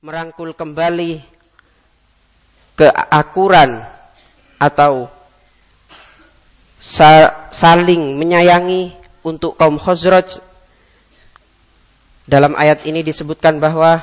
merangkul kembali keakuran atau saling menyayangi untuk kaum Khazraj. Dalam ayat ini disebutkan bahwa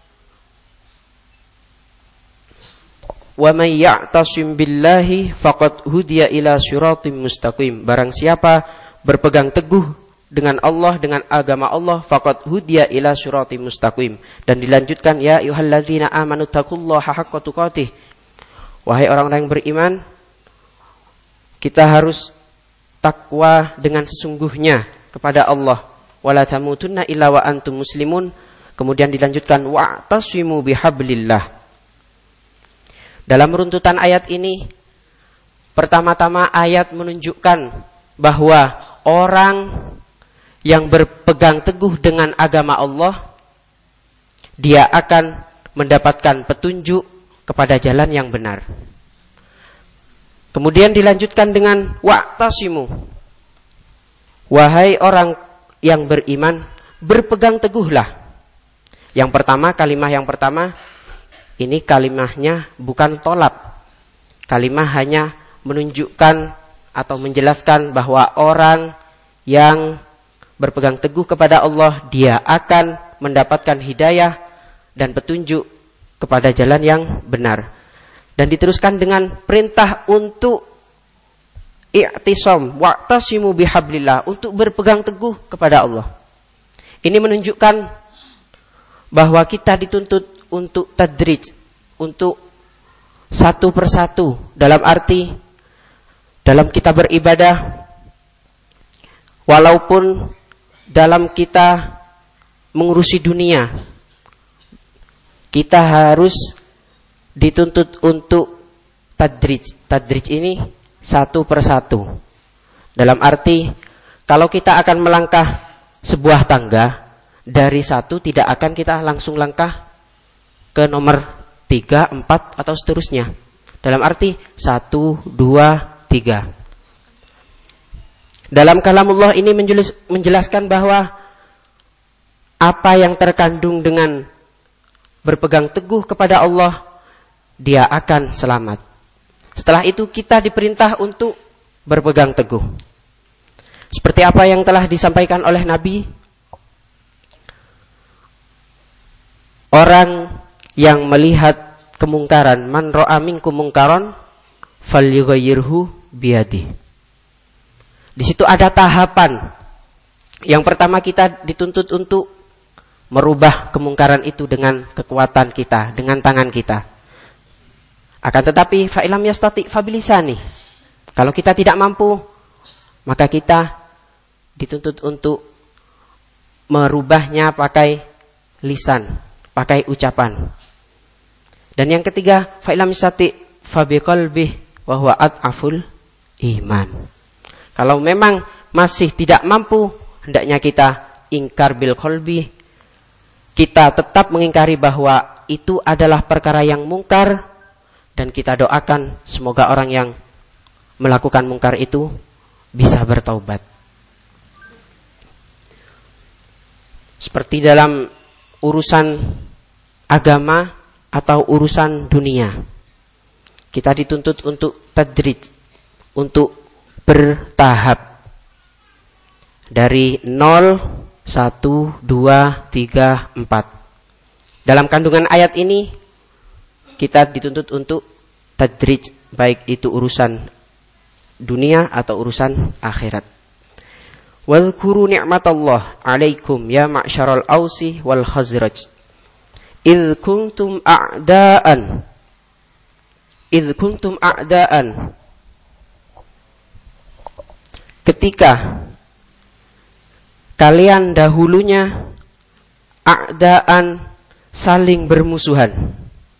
wa may ya'tasim billahi faqad hudiya ila siratim mustaqim. Barang siapa berpegang teguh dengan Allah, dengan agama Allah, faqad hudiya ila siratim mustaqim. Dan dilanjutkan, ya ayyuhalladzina amanu taqullaha haqqa tuqatih. Wahai orang-orang yang beriman, kita harus takwa dengan sesungguhnya kepada Allah. Wala tamutunna illa wa antum muslimun. Kemudian dilanjutkan, wa'tasimu bihablillah. Dalam runtutan ayat ini, pertama-tama ayat menunjukkan bahwa orang yang berpegang teguh dengan agama Allah, dia akan mendapatkan petunjuk kepada jalan yang benar. Kemudian dilanjutkan dengan wa'tasimu. Wahai orang yang beriman, berpegang teguhlah. Yang pertama, kalimat yang pertama, ini kalimahnya bukan tolab. Kalimah hanya menunjukkan atau menjelaskan bahwa orang yang berpegang teguh kepada Allah, dia akan mendapatkan hidayah dan petunjuk kepada jalan yang benar. Dan diteruskan dengan perintah untuk i'tisam wa'tasimu bihablillah, untuk berpegang teguh kepada Allah. Ini menunjukkan bahwa kita dituntut untuk tadrij, untuk satu persatu, dalam arti dalam kita beribadah, walaupun dalam kita mengurusi dunia, kita harus dituntut untuk tadrij. Tadrij ini satu persatu. Dalam arti, kalau kita akan melangkah sebuah tangga, dari satu tidak akan kita langsung langkah ke nomor 3, 4 atau seterusnya. Dalam arti 1, 2, 3. Dalam kalamullah ini menjelaskan bahwa apa yang terkandung dengan berpegang teguh kepada Allah, dia akan selamat. Setelah itu kita diperintah untuk berpegang teguh. Seperti apa yang telah disampaikan oleh Nabi, orang yang melihat kemungkaran, man ra'a minkum mungkaran falyughayyirhu biyadihi. Di situ ada tahapan. Yang pertama, kita dituntut untuk merubah kemungkaran itu dengan kekuatan kita, dengan tangan kita. Akan tetapi fa'ilam yastati fabilisani. Kalau kita tidak mampu, maka kita dituntut untuk merubahnya pakai lisan, pakai ucapan. Dan yang ketiga, fa'ilam yastati fabiqalbih wa huwa ad'aful iman. Kalau memang masih tidak mampu, hendaknya kita ingkar bil qalbi. Kita tetap mengingkari bahwa itu adalah perkara yang mungkar, dan kita doakan semoga orang yang melakukan mungkar itu bisa bertaubat. Seperti dalam urusan agama atau urusan dunia, kita dituntut untuk tadrij, untuk bertahap. Dari 0, 1, 2, 3, 4. Dalam kandungan ayat ini, kita dituntut untuk tadrij, baik itu urusan dunia atau urusan akhirat. Wadhkuru ni'matallah 'alaikum ya ma'syaral ausi wal khazraj idh kuntum a'daan ketika kalian dahulunya a'daan, saling bermusuhan.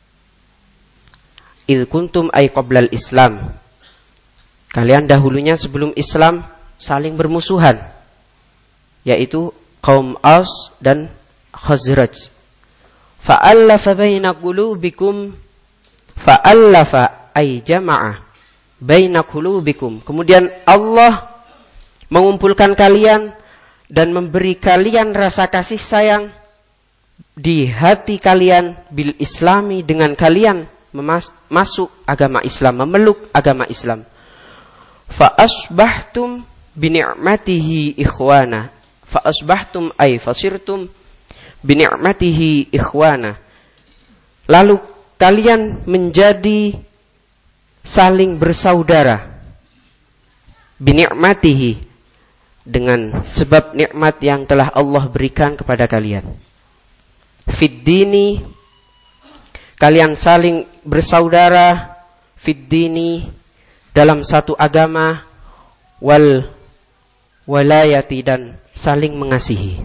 Idh kuntum ay qoblal Islam, kalian dahulunya sebelum Islam saling bermusuhan, yaitu kaum Aus dan Khazraj. Fa'allafa baina qulubikum, fa'allafa ay jama'a baina qulubikum. Kemudian Allah mengumpulkan kalian dan memberi kalian rasa kasih sayang di hati kalian bil islami, dengan kalian masuk agama Islam, memeluk agama Islam. Fa asbahtum bi ni'matihi ikhwana. Fa asbahtum ay fasirtum bi ni'matihi ikhwana. Lalu kalian menjadi saling bersaudara. Bi ni'matihi, dengan sebab nikmat yang telah Allah berikan kepada kalian. Fid dini, kalian saling bersaudara. Fid dini, dalam satu agama. Wal walayati, dan saling mengasihi.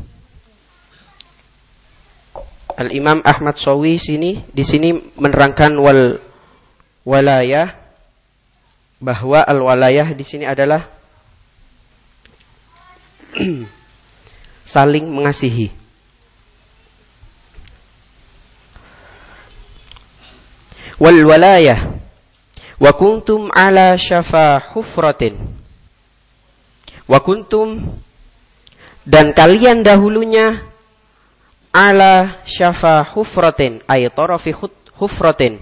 Al-Imam Ahmad Shawi di sini menerangkan wal walayah, bahwa al walayah di sini adalah saling mengasihi. Wal walayah wa kuntum ala syafa hufratin. Wa kuntum, dan kalian dahulunya, ala syafa hufratin ay tarafi hufratin,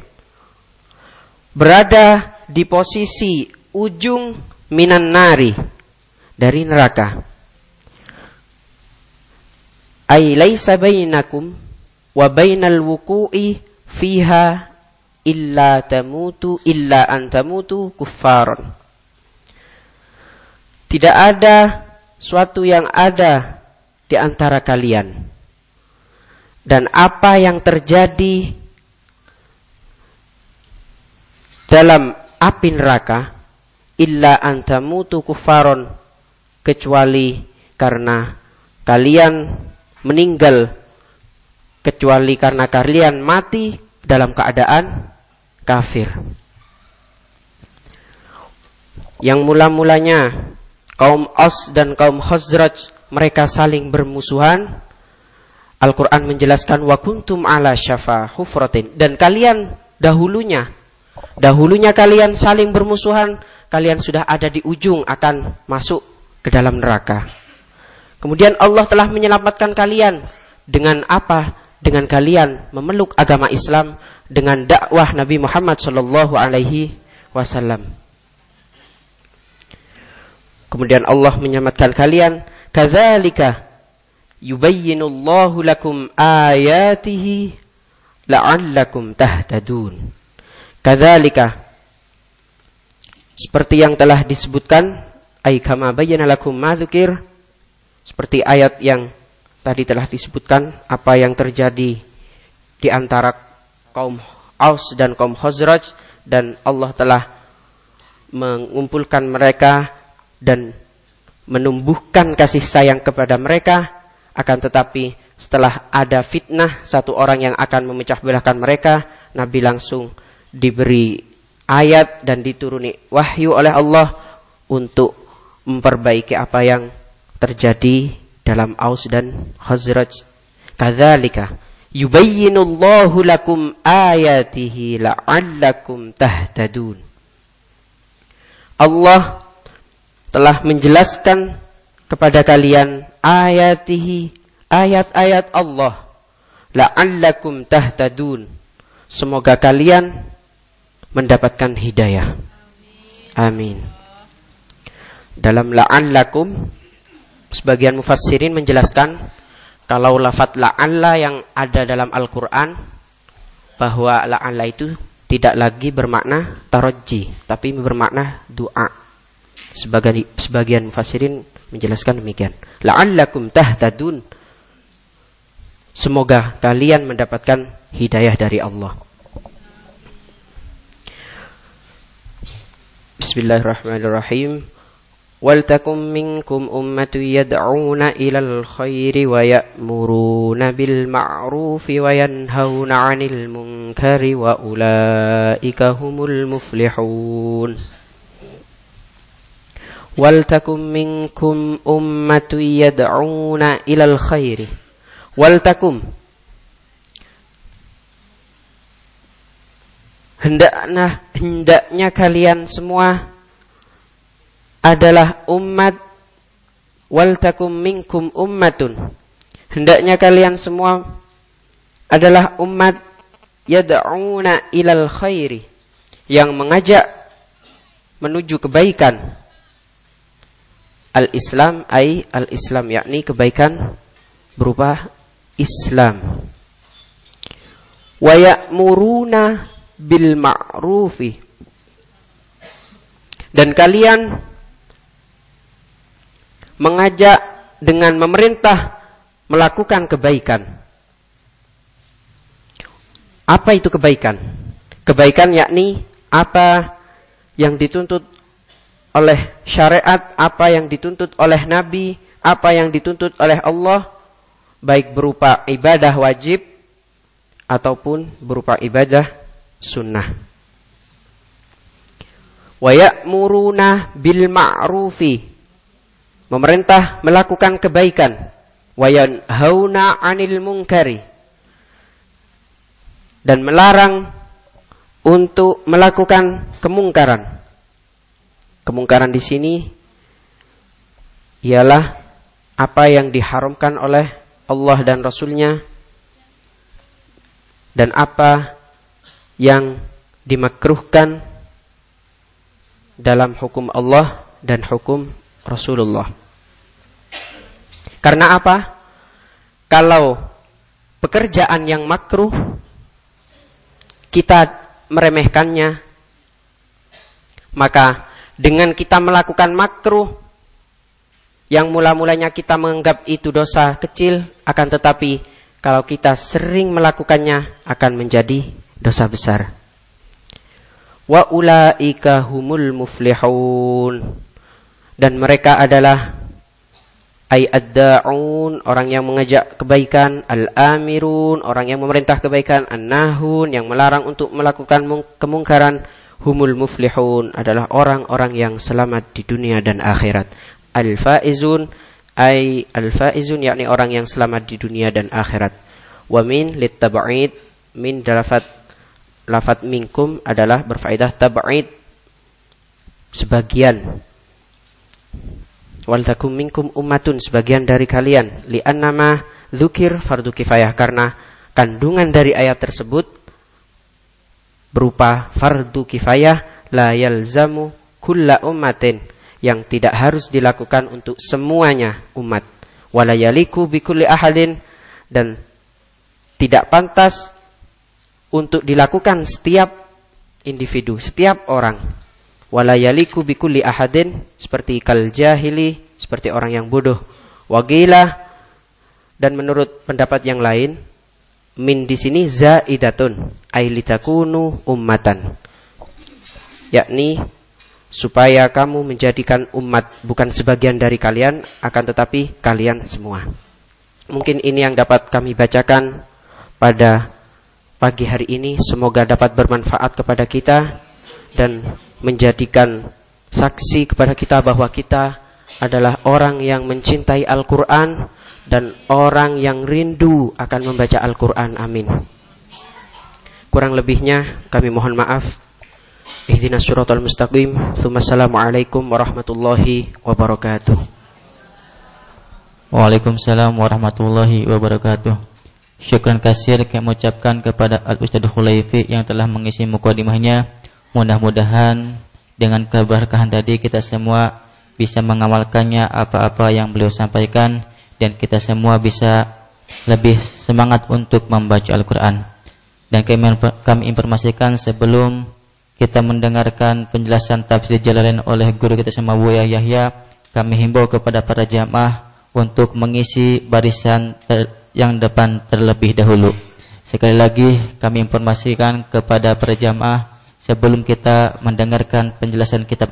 berada di posisi ujung minan nari, dari neraka. Ay laisa bainakum wa bainal wuqu'i fiha illa an tamutu kuffaran. Tidak ada suatu yang ada di antara kalian dan apa yang terjadi dalam api neraka, illa an tamutu kuffaran, kecuali karena kalian meninggal, kecuali karena kalian mati dalam keadaan kafir. Yang mula-mulanya kaum Aus dan kaum Khazraj, mereka saling bermusuhan. Al-Quran menjelaskan wa kuntum ala syafa hufratin, dan kalian dahulunya kalian saling bermusuhan, kalian sudah ada di ujung akan masuk ke dalam neraka. Kemudian Allah telah menyelamatkan kalian dengan apa? Dengan kalian memeluk agama Islam, dengan dakwah Nabi Muhammad sallallahu alaihi wasallam. Kemudian Allah menyelamatkan kalian, kadzalika yubayyinullahu lakum ayatihi la'allakum tahtadun. Kadzalika, seperti yang telah disebutkan, ay kama bayyana lakum ma dzukir, seperti ayat yang tadi telah disebutkan, apa yang terjadi di antara kaum Aus dan kaum Khazraj, dan Allah telah mengumpulkan mereka dan menumbuhkan kasih sayang kepada mereka. Akan tetapi setelah ada fitnah satu orang yang akan memecah belahkan mereka, Nabi langsung diberi ayat dan dituruni wahyu oleh Allah untuk memperbaiki apa yang terjadi dalam Aus dan Khazraj. Kadzalika yubayyinullahu lakum ayatihi la'allakum tahtadun. Allah telah menjelaskan kepada kalian ayatihi, ayat-ayat Allah, la'allakum tahtadun, semoga kalian mendapatkan hidayah. Amin. Dalam la'allakum, sebagian mufassirin menjelaskan kalau lafaz la'alla yang ada dalam Al-Quran, bahwa la'alla itu tidak lagi bermakna tarajji, tapi bermakna doa. Sebagian mufassirin menjelaskan demikian. La'allakum tahtadun, semoga kalian mendapatkan hidayah dari Allah. Bismillahirrahmanirrahim. Waltakum minkum ummatu yad'una ilal khairi wa ya'muruna bil ma'rufi wa yanhauna 'anil munkari wa ulaika humul muflihun. Waltakum minkum ummatu yad'una ilal khairi. Waltakum, hendaknya kalian semua adalah umat. Waltakum minkum ummatun, hendaknya kalian semua adalah umat yad'una ilal khairi, yang mengajak menuju kebaikan. Al-Islam ay al-Islam, yakni kebaikan berupa Islam. Wa ya'muruna bil ma'rufi, dan kalian mengajak dengan memerintah melakukan kebaikan. Apa itu kebaikan? Kebaikan yakni apa yang dituntut oleh syariat, apa yang dituntut oleh Nabi, apa yang dituntut oleh Allah, baik berupa ibadah wajib ataupun berupa ibadah sunnah. Wa ya'muruna bil ma'rufi, memerintah melakukan kebaikan. Wa yanhauna 'anil munkari, dan melarang untuk melakukan kemungkaran. Kemungkaran di sini ialah apa yang diharamkan oleh Allah dan Rasul-Nya, dan apa yang dimakruhkan dalam hukum Allah dan hukum Rasulullah. Karena apa? Kalau pekerjaan yang makruh kita meremehkannya, maka dengan kita melakukan makruh yang mula-mulanya kita menganggap itu dosa kecil, akan tetapi kalau kita sering melakukannya akan menjadi dosa besar. Wa ulaika humul muflihun, dan mereka adalah ay ad-da'un, orang yang mengajak kebaikan, al-amirun, orang yang memerintah kebaikan, an-nahun, yang melarang untuk melakukan kemungkaran, humul muflihun, adalah orang-orang yang selamat di dunia dan akhirat. Al-faizun ay al-faizun, yakni orang yang selamat di dunia dan akhirat. Wa min litab'id, min lafat minkum adalah berfaedah tab'id, sebagian. Wal takum minkum ummatun, sebagian dari kalian. Li'annama dzukir fardu kifayah, karena kandungan dari ayat tersebut berupa fardu kifayah, la yalzamu kulla ummatin, yang tidak harus dilakukan untuk semuanya umat. Wala yaliku bikulli ahadin, dan tidak pantas untuk dilakukan setiap individu, setiap orang. Wala yaliku bikulli ahadin, seperti kal jahili, seperti orang yang bodoh. Wagila, dan menurut pendapat yang lain, min di sini zaidatun ay litakunu ummatan, yakni supaya kamu menjadikan umat, bukan sebagian dari kalian, akan tetapi kalian semua. Mungkin ini yang dapat kami bacakan pada pagi hari ini. Semoga dapat bermanfaat kepada kita dan menjadikan saksi kepada kita bahwa kita adalah orang yang mencintai Al-Quran dan orang yang rindu akan membaca Al-Quran. Amin. Kurang lebihnya kami mohon maaf. Ihdinas siratal mustaqim. Assalamualaikum warahmatullahi wabarakatuh. Waalaikumsalam warahmatullahi wabarakatuh. Syukran kasir kami ucapkan kepada Al-Ustadz Khulaifi yang telah mengisi mukadimahnya. Mudah-mudahan dengan keberkahan tadi kita semua bisa mengamalkannya apa-apa yang beliau sampaikan, dan kita semua bisa lebih semangat untuk membaca Al-Quran. Dan kami informasikan sebelum kita mendengarkan penjelasan tafsir Jalalain oleh guru kita semua Buya Yahya, kami himbau kepada para jamaah untuk mengisi barisan yang depan terlebih dahulu. Sekali lagi kami informasikan kepada para jamaah sebelum kita mendengarkan penjelasan kitab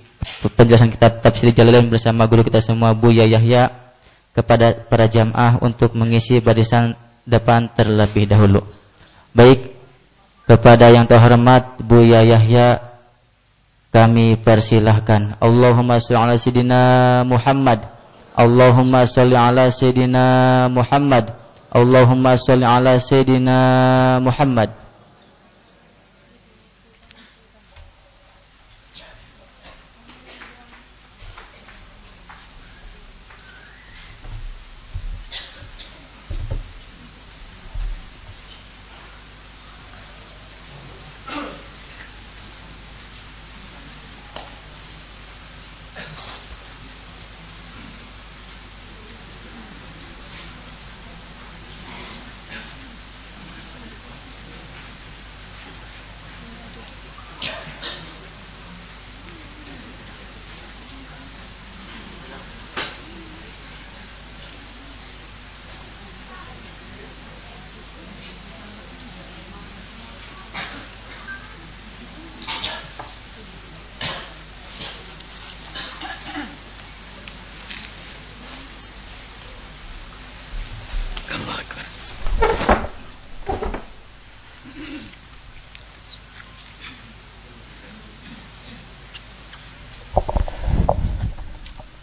tafsir Jalalain bersama guru kita semua Buya Yahya, kepada para jamaah untuk mengisi barisan depan terlebih dahulu. Baik, kepada yang terhormat Buya Yahya kami persilahkan. Allahumma sholli ala sayidina Muhammad. Allahumma sholli ala sayidina Muhammad. Allahumma sholli ala sayidina Muhammad.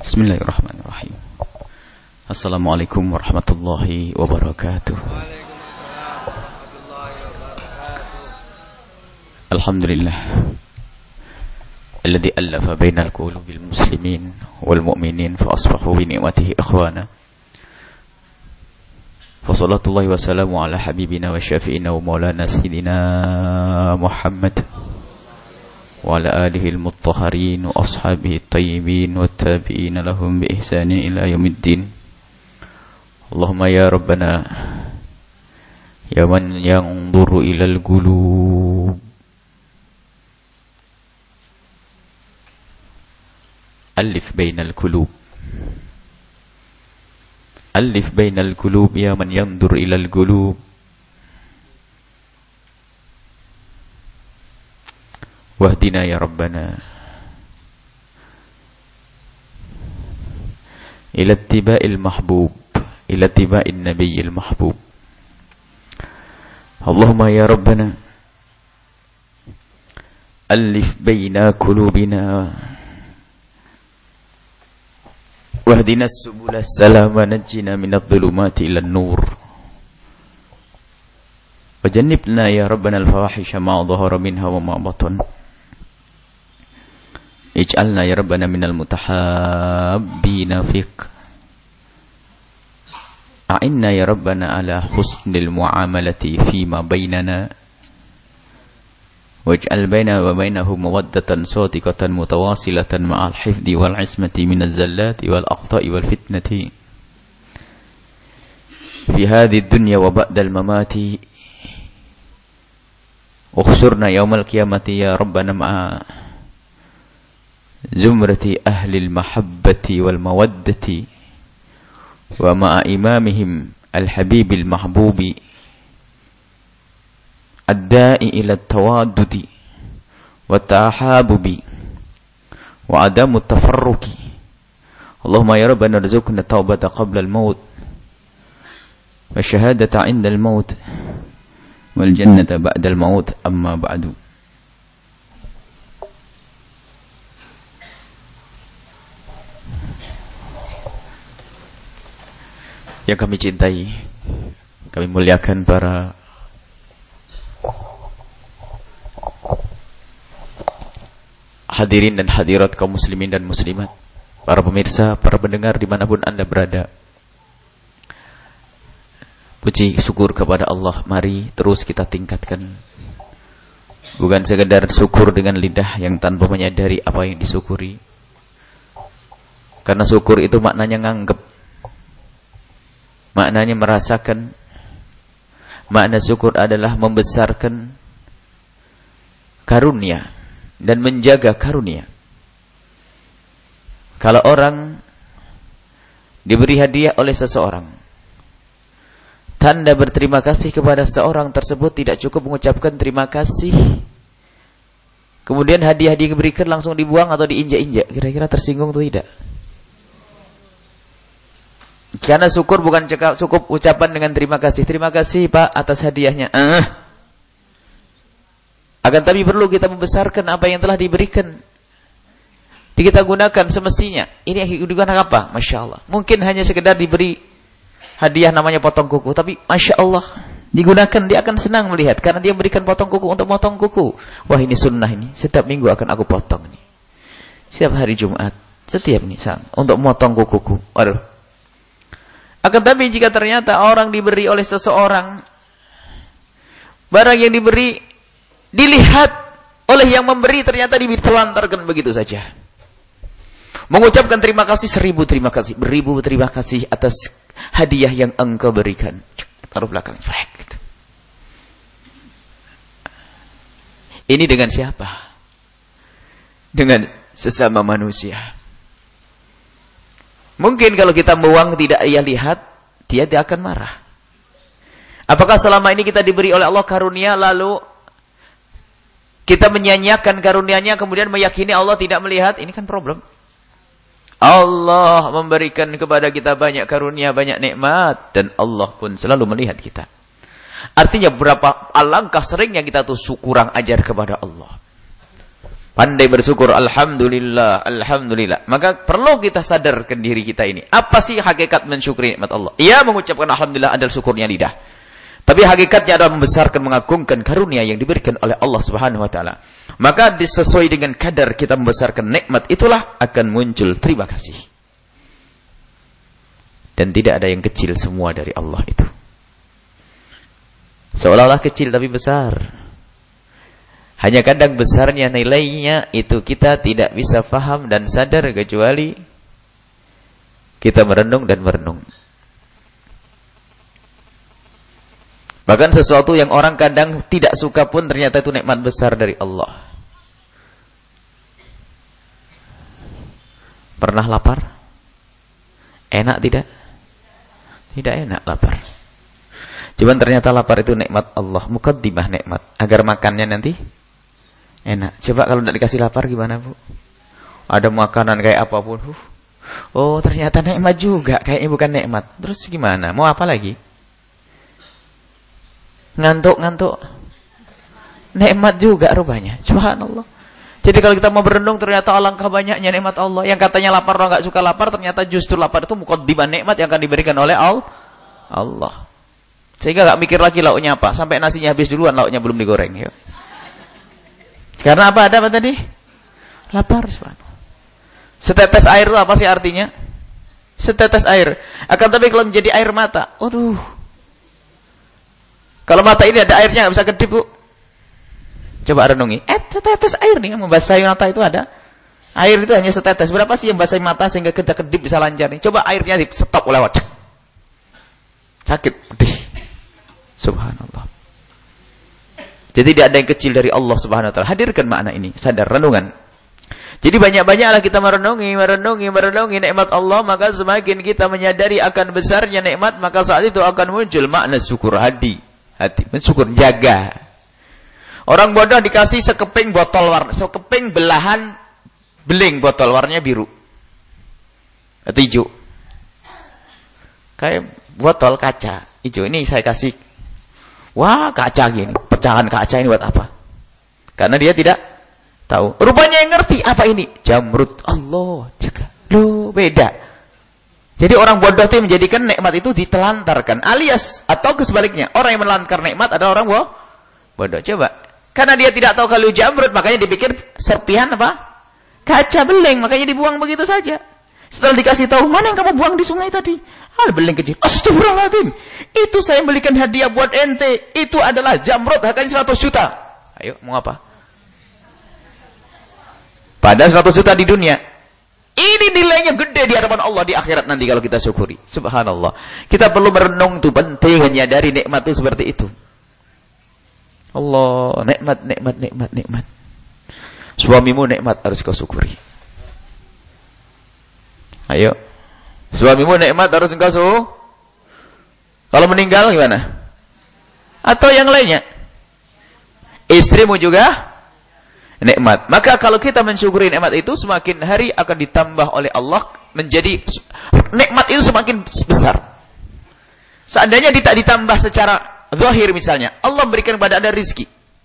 Bismillahirrahmanirrahim. Assalamualaikum warahmatullahi wabarakatuh. Alhamdulillah alladzi allafa bainal qulubil muslimin wal mu'minin fa asbahu bi ni'matihi ikhwana. Fa sallallahu wa sallamu ala habibina wa syafi'ina wa maulana sayyidina Muhammad wa ala alihi al-mutahharin wa ashabihi at-tayyibin wa at-tabi'in lahum bi ihsanin ila yaumiddin. Allahumma ya rabbana ya man yanzuru ila al-qulub alif bainal qulub alif bainal qulub ya man yanzur ila al-qulub wahdina ya rabbana ila ittiba'il mahbub ila ittiba'in nabiyil mahbub. Allahumma ya rabbana alif baina qulubina wahdina subula salam wa najjina minadh dhulumati ilan nur wajannibna ya rabbana al-fawahisha ma dhahara minha wa ma batan. Ij'alna ya rabbana minal mutahabbina fiq. A'inna ya rabbana ala husnil muamalati fima bainana. Waj'al baina wa bainahum mawaddatan sadiqatan mutawasilatan ma'al hifdhi wal ismati minaz zallati wal akhta'i wal fitnati. Fi hadhihi ad-dunya wa ba'dal mamati. Ukhsurna yawmal qiyamati ya rabbana ma'a zumrati ahli al-mahabbati wal mawaddati wa ma'a imamihim al-habib al-mahbubi ad-da'i ila at-tawaddudi wa at-tahabubi wa adamu at-tafarruqi. Allahumma ya rabbana arzuqna at-taubata qabla al-maut wa shahadata 'inda al-maut wal jannata ba'da al-maut. Amma ba'du. Yang kami cintai, kami muliakan para hadirin dan hadirat kaum muslimin dan muslimat, para pemirsa, para pendengar dimanapun Anda berada. Puji syukur kepada Allah, mari terus kita tingkatkan. Bukan sekedar syukur dengan lidah yang tanpa menyadari apa yang disyukuri. Karena syukur itu maknanya nganggep, maknanya merasakan. Makna syukur adalah membesarkan karunia dan menjaga karunia. Kalau orang diberi hadiah oleh seseorang, tanda berterima kasih kepada seorang tersebut tidak cukup mengucapkan terima kasih, kemudian hadiah diberikan langsung dibuang atau diinjak-injak. Kira-kira tersinggung atau tidak? Karena syukur bukan cukup ucapan dengan terima kasih. Terima kasih Pak atas hadiahnya. Akan tapi perlu kita membesarkan apa yang telah diberikan. Kita gunakan semestinya. Ini yang digunakan apa? Masya Allah. Mungkin hanya sekedar diberi hadiah namanya potong kuku. Tapi Masya Allah, digunakan, dia akan senang melihat. Karena dia berikan potong kuku untuk potong kuku. Wah, ini sunnah ini. Setiap minggu akan aku potong ini. Setiap hari Jumat. Setiap nih, untuk memotong kukuku. Waduh. Akan tapi jika ternyata orang diberi oleh seseorang, barang yang diberi dilihat oleh yang memberi ternyata ditelantarkan begitu saja. Mengucapkan terima kasih 1000 terima kasih, beribu terima kasih atas hadiah yang engkau berikan. Taruh belakang. Ini dengan siapa? Dengan sesama manusia. Mungkin kalau kita buang tidak ia lihat, dia tidak akan marah. Apakah selama ini kita diberi oleh Allah karunia lalu kita menyanyiakan karunia-Nya kemudian meyakini Allah tidak melihat? Ini kan problem. Allah memberikan kepada kita banyak karunia, banyak nikmat, dan Allah pun selalu melihat kita. Artinya berapa alangkah seringnya kita tuh kurang ajar kepada Allah. Pandai bersyukur, alhamdulillah, alhamdulillah. Maka perlu kita sadarkan diri kita ini. Apa sih hakikat mensyukuri nikmat Allah? Ia mengucapkan alhamdulillah adalah syukurnya lidah. Tapi hakikatnya adalah membesarkan, mengagungkan karunia yang diberikan oleh Allah Subhanahu wa taala. Maka sesuai dengan kadar kita membesarkan nikmat, itulah akan muncul terima kasih. Dan tidak ada yang kecil, semua dari Allah itu. Seolah-olah kecil tapi besar. Hanya kadang besarnya nilainya itu kita tidak bisa faham dan sadar kecuali kita merenung dan merenung. Bahkan sesuatu yang orang kadang tidak suka pun ternyata itu nikmat besar dari Allah. Pernah lapar? Enak tidak? Tidak enak lapar. Cuman ternyata lapar itu nikmat Allah, muqaddimah nikmat, agar makannya nanti enak. Coba kalau tidak dikasih lapar gimana, Bu? Ada makanan kayak apapun. Oh, ternyata nikmat juga. Kayaknya bukan nikmat. Terus gimana? Mau apa lagi? Ngantuk-ngantuk. Nikmat juga rupanya. Subhanallah. Jadi kalau kita mau berenung ternyata alangkah banyaknya nikmat Allah. Yang katanya lapar orang enggak suka lapar, ternyata justru lapar itu muqaddimah nikmat yang akan diberikan oleh Allah. Sehingga enggak mikir lagi lauknya apa. Sampai nasinya habis duluan, lauknya belum digoreng. Yuk. Karena apa? Ada apa tadi? Lapar. Setetes air itu apa sih artinya? Setetes air. Akan tapi kalau menjadi air mata, aduh. Kalau mata ini ada airnya nggak bisa kedip, Bu. Coba renungi. Setetes air nih, membasahi mata itu ada. Air itu hanya setetes. Berapa sih yang basahi mata sehingga kita kedip bisa lancar nih? Coba airnya di stop lewat. Sakit, pedih. Subhanallah. Jadi tidak ada yang kecil dari Allah Subhanahu wa taala. Hadirkan makna ini, sadar, renungan. Jadi banyak-banyaklah kita merenungi nikmat Allah, maka semakin kita menyadari akan besarnya nikmat, maka saat itu akan muncul makna syukur hati, mensyukur, jaga. Orang bodoh dikasih sekeping botol warna, sekeping belahan beling botol warnanya biru atau hijau. Kayak botol kaca hijau, ini saya kasih. Wah, kaca gini, pecahan kaca ini buat apa? Karena dia tidak tahu. Rupanya yang ngerti apa ini? Jamrud. Allah juga. Loh, beda. Jadi orang bodoh itu menjadikan nikmat itu ditelantarkan, alias atau kesebaliknya. Orang yang menelantarkan nikmat adalah orang bodoh. Coba. Karena dia tidak tahu kalau jamrud, makanya dipikir serpihan apa? Kaca beling, makanya dibuang begitu saja. Setelah dikasih tahu, mana yang kamu buang di sungai tadi? Beling kecil. Astagfirullahaladzim. Itu saya belikan hadiah buat ente. Itu adalah jamrud, harganya 100 juta. Ayo, mau apa? Pada 100 juta di dunia. Ini nilainya gede di hadapan Allah di akhirat nanti kalau kita syukuri. Subhanallah. Kita perlu merenung tuh, penting menyadari nikmat itu seperti itu. Allah, nikmat. Suamimu nikmat, harus kau syukuri. Ayo. Suamimu nikmat, harus engkau syukuri. Kalau meninggal gimana? Atau yang lainnya? Istrimu juga nikmat. Maka kalau kita mensyukuri nikmat itu, semakin hari akan ditambah oleh Allah menjadi nikmat itu semakin besar. Seandainya tidak ditambah secara zahir misalnya, Allah berikan kepada Anda rizki.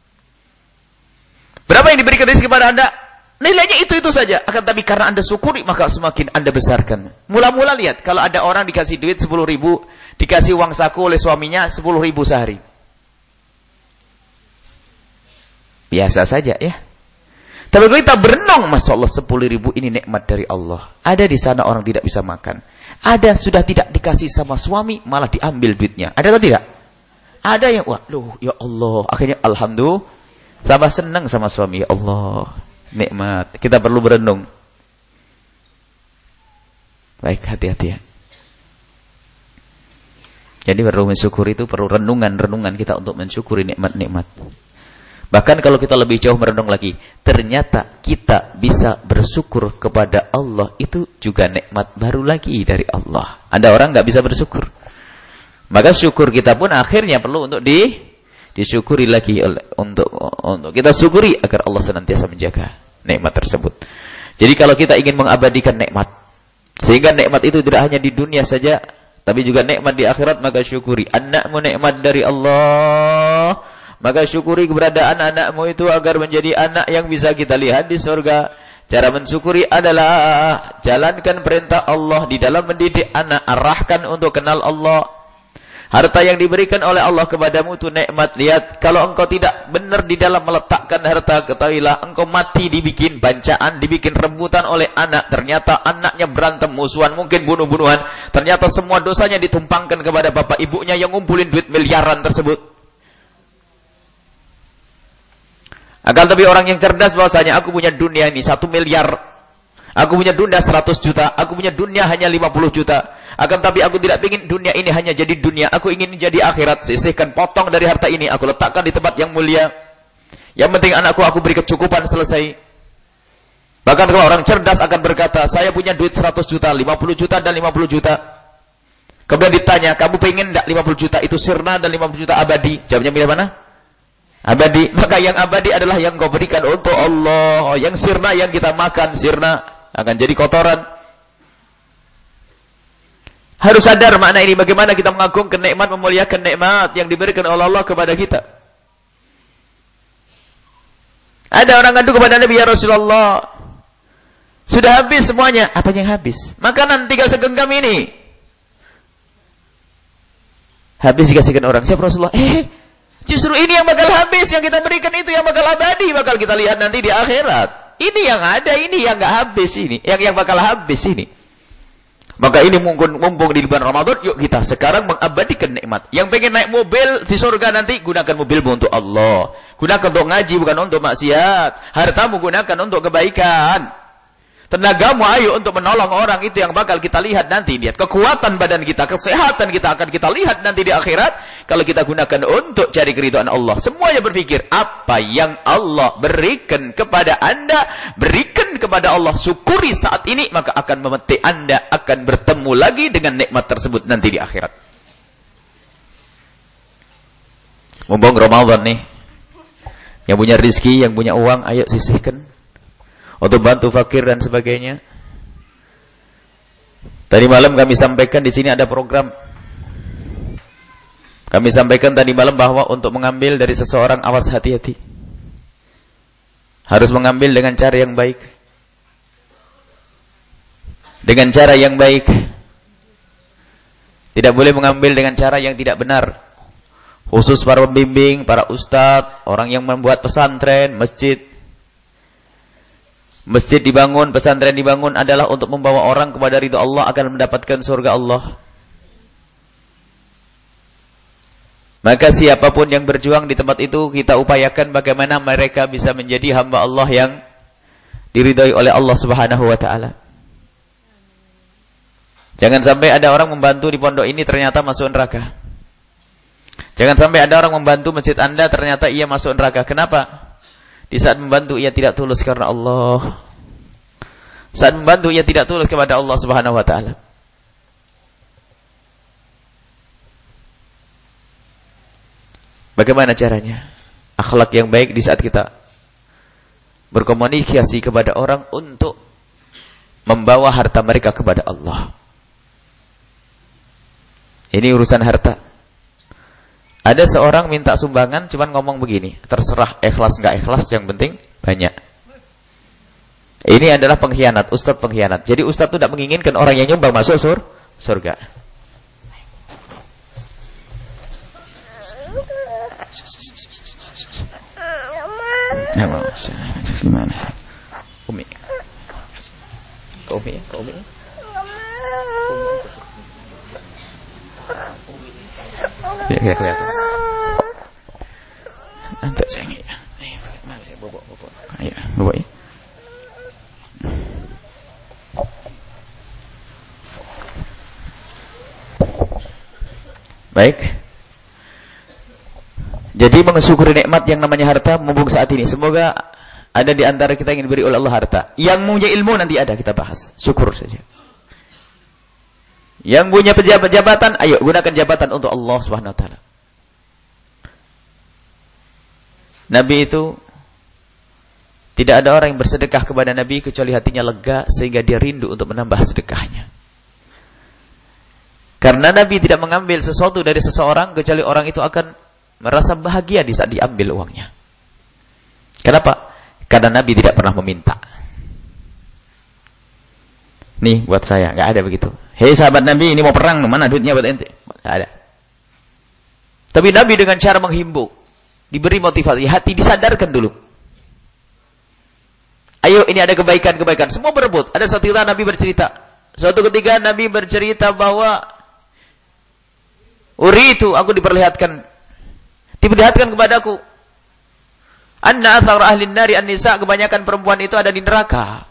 Berapa yang diberikan rizki kepada Anda? Nilainya itu saja. Akan tapi karena Anda syukuri, maka semakin Anda besarkan. Mula-mula lihat, kalau ada orang dikasih duit 10.000, dikasih uang saku oleh suaminya 10.000 sehari. Biasa saja ya. Tapi kalau kita berenung, Masya Allah, 10.000 ini nikmat dari Allah. Ada di sana orang tidak bisa makan. Ada sudah tidak dikasih sama suami, malah diambil duitnya. Ada atau tidak? Ada yang, wah, loh, ya Allah. Akhirnya, alhamdulillah, sama senang sama suami. Ya Allah, nikmat. Kita perlu berenung. Baik, hati-hati ya. Jadi perlu mensyukuri itu, perlu renungan kita untuk mensyukuri nikmat-nikmat. Bahkan kalau kita lebih jauh merenung lagi, ternyata kita bisa bersyukur kepada Allah, itu juga nikmat baru lagi dari Allah. Ada orang nggak bisa bersyukur. Maka syukur kita pun akhirnya perlu untuk disyukuri lagi, untuk kita syukuri agar Allah senantiasa menjaga nikmat tersebut. Jadi kalau kita ingin mengabadikan nikmat, sehingga nikmat itu tidak hanya di dunia saja, tapi juga nikmat di akhirat, maka syukuri. An-na'mu nikmat dari Allah, Maka syukuri keberadaan anakmu itu agar menjadi anak yang bisa kita lihat di surga. Cara mensyukuri adalah jalankan perintah Allah di dalam mendidik anak, arahkan untuk kenal Allah. Harta yang diberikan oleh Allah kepadamu itu nikmat. Lihat, kalau engkau tidak benar di dalam meletakkan harta, ketahuilah engkau mati dibikin bancaan, dibikin rebutan oleh anak. Ternyata anaknya berantem, musuhan, mungkin bunuh-bunuhan. Ternyata semua dosanya ditumpangkan kepada bapak ibunya yang ngumpulin duit miliaran tersebut. Akan tapi orang yang cerdas bahwasanya aku punya dunia ini 1 miliar. Aku punya dunia 100 juta. Aku punya dunia hanya 50 juta. Akan tapi aku tidak ingin dunia ini hanya jadi dunia. Aku ingin jadi akhirat. Sisihkan, potong dari harta ini. Aku letakkan di tempat yang mulia. Yang penting anakku aku beri kecukupan, selesai. Bahkan kalau orang cerdas akan berkata, saya punya duit 100 juta, 50 juta dan 50 juta. Kemudian ditanya, kamu pengen enggak 50 juta itu sirna dan 50 juta abadi? Jawabnya milih mana? Abadi. Maka yang abadi adalah yang kau berikan untuk Allah. Yang sirna yang kita makan, sirna akan jadi kotoran. Harus sadar makna ini, bagaimana kita mengagungkan nikmat, memuliakan nikmat yang diberikan oleh Allah kepada kita. Ada orang ngadu kepada Nabi, ya Rasulullah, sudah habis semuanya. Apa yang habis? Makanan tinggal segenggam ini. Habis dikasihkan orang. Siapa Rasulullah? Justru ini yang bakal habis, yang kita berikan itu yang bakal abadi, bakal kita lihat nanti di akhirat. Ini yang ada, ini yang enggak habis ini, yang bakal habis ini. Maka ini mumpung di bulan Ramadan, yuk kita sekarang mengabadikan nikmat. Yang pengen naik mobil di surga nanti, gunakan mobilmu untuk Allah. Gunakan untuk ngaji, bukan untuk maksiat. Hartamu gunakan untuk kebaikan. Tenagamu ayo untuk menolong orang, itu yang bakal kita lihat nanti. Lihat kekuatan badan kita, kesehatan kita akan kita lihat nanti di akhirat. Kalau kita gunakan untuk cari keridhaan Allah. Semuanya berpikir, apa yang Allah berikan kepada anda, berikan kepada Allah. Syukuri saat ini, maka akan memetik anda akan bertemu lagi dengan nikmat tersebut nanti di akhirat. Mumpung Ramadan nih, yang punya rezeki, yang punya uang, ayo sisihkan untuk bantu fakir dan sebagainya. Tadi malam kami sampaikan di sini ada program. Kami sampaikan tadi malam bahwa untuk mengambil dari seseorang, awas hati-hati. Harus mengambil dengan cara yang baik. Dengan cara yang baik. Tidak boleh mengambil dengan cara yang tidak benar. Khusus para pembimbing, para ustadz, orang yang membuat pesantren, masjid. Masjid dibangun, pesantren dibangun adalah untuk membawa orang kepada ridha Allah, akan mendapatkan surga Allah. Maka siapapun yang berjuang di tempat itu, kita upayakan bagaimana mereka bisa menjadi hamba Allah yang diridhai oleh Allah Subhanahu wa taala. Jangan sampai ada orang membantu di pondok ini ternyata masuk neraka. Jangan sampai ada orang membantu masjid Anda ternyata ia masuk neraka. Kenapa? Di saat membantu ia tidak tulus karena Allah. Saat membantu ia tidak tulus kepada Allah Subhanahu wa taala. Bagaimana caranya? Akhlak yang baik di saat kita berkomunikasi kepada orang untuk membawa harta mereka kepada Allah. Ini urusan harta. Ada seorang minta sumbangan, cuman ngomong begini, terserah ikhlas nggak ikhlas, yang penting banyak. Ini adalah pengkhianat, ustadz pengkhianat. Jadi ustadz itu tidak menginginkan orang yang nyumbang masuk surga. Gimana? Umi. Ke Umi ya? Ke Umi ya? Ya kelihatan. Nanti saya nggak ya. Mana saya bobok. Ayo, bobok ya. Baik. Jadi mensyukuri nikmat yang namanya harta mumpung saat ini. Semoga ada di antara kita yang diberi oleh Allah harta. Yang punya ilmu nanti ada kita bahas. Syukur saja. Yang punya jabatan, ayo gunakan jabatan untuk Allah Subhanahu wa taala. Nabi itu tidak ada orang yang bersedekah kepada Nabi kecuali hatinya lega sehingga dia rindu untuk menambah sedekahnya. Karena Nabi tidak mengambil sesuatu dari seseorang kecuali orang itu akan merasa bahagia di saat diambil uangnya. Kenapa? Karena Nabi tidak pernah meminta. Nih buat saya, nggak ada begitu. Hei sahabat Nabi, ini mau perang, mana duitnya buat ente? Nggak ada. Tapi Nabi dengan cara menghimbau, diberi motivasi, hati disadarkan dulu. Ayo, ini ada kebaikan-kebaikan. Semua berebut. Ada suatu ketika Nabi bercerita. Suatu ketika Nabi bercerita bahwa uritu, aku diperlihatkan kepadaku. Anna athar ahli nari an-nisa, kebanyakan perempuan itu ada di neraka.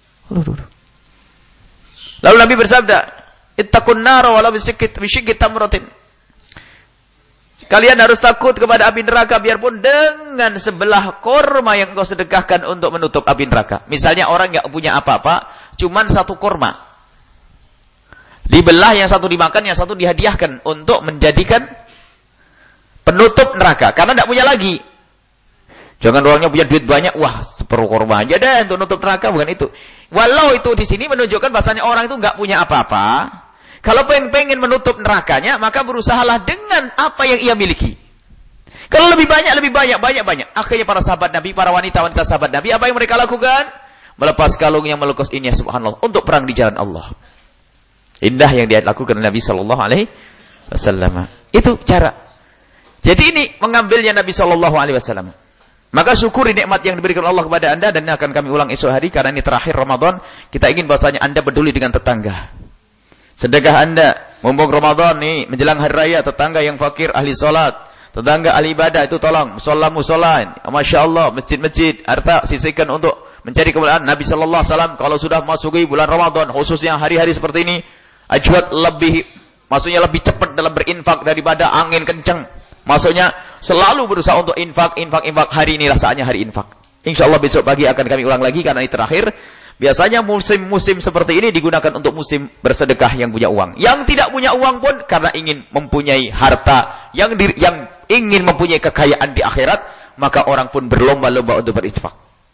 Lalu Nabi bersabda, ittaqun nar walau bisyikki tamratin. Kalian harus takut kepada api neraka biarpun dengan sebelah korma yang engkau sedekahkan untuk menutup api neraka. Misalnya orang enggak punya apa-apa, cuman satu korma. Dibelah, yang satu dimakan, yang satu dihadiahkan untuk menjadikan penutup neraka karena enggak punya lagi. Jangan orangnya punya duit banyak, wah, separuh korma aja deh untuk nutup neraka, bukan itu. Walau itu di sini menunjukkan bahasanya orang itu enggak punya apa-apa. Kalau pengen menutup nerakanya, maka berusahalah dengan apa yang ia miliki. Kalau lebih banyak. Akhirnya para sahabat Nabi, para wanita-wanita sahabat Nabi, apa yang mereka lakukan? Melepas kalung yang melekus ini, subhanallah, untuk perang di jalan Allah. Indah yang dia lakukan Nabi sallallahu alaihi wasallam. Itu cara. Jadi ini mengambilnya Nabi sallallahu alaihi wasallam. Maka syukuri nikmat yang diberikan Allah kepada Anda, dan ini akan kami ulang esok hari karena ini terakhir Ramadan. Kita ingin bahasanya Anda peduli dengan tetangga. Sedekah Anda, mumpung Ramadan nih, menjelang hari raya, tetangga yang fakir, ahli salat, tetangga ahli ibadah, itu tolong, musola, Masya Allah, masjid-masjid, harta sisihkan untuk mencari kemuliaan. Nabi Sallallahu Alaihi Wasallam, kalau sudah masuki bulan Ramadan, khususnya hari-hari seperti ini, ajwad maksudnya lebih cepat dalam berinfak daripada angin kencang. Maksudnya, selalu berusaha untuk infak, hari inilah saatnya hari infak. Insya Allah besok pagi akan kami ulang lagi, karena ini terakhir. Biasanya musim-musim seperti ini digunakan untuk musim bersedekah yang punya uang. Yang tidak punya uang pun karena ingin mempunyai harta, yang ingin mempunyai kekayaan di akhirat, maka orang pun berlomba-lomba untuk berinfak.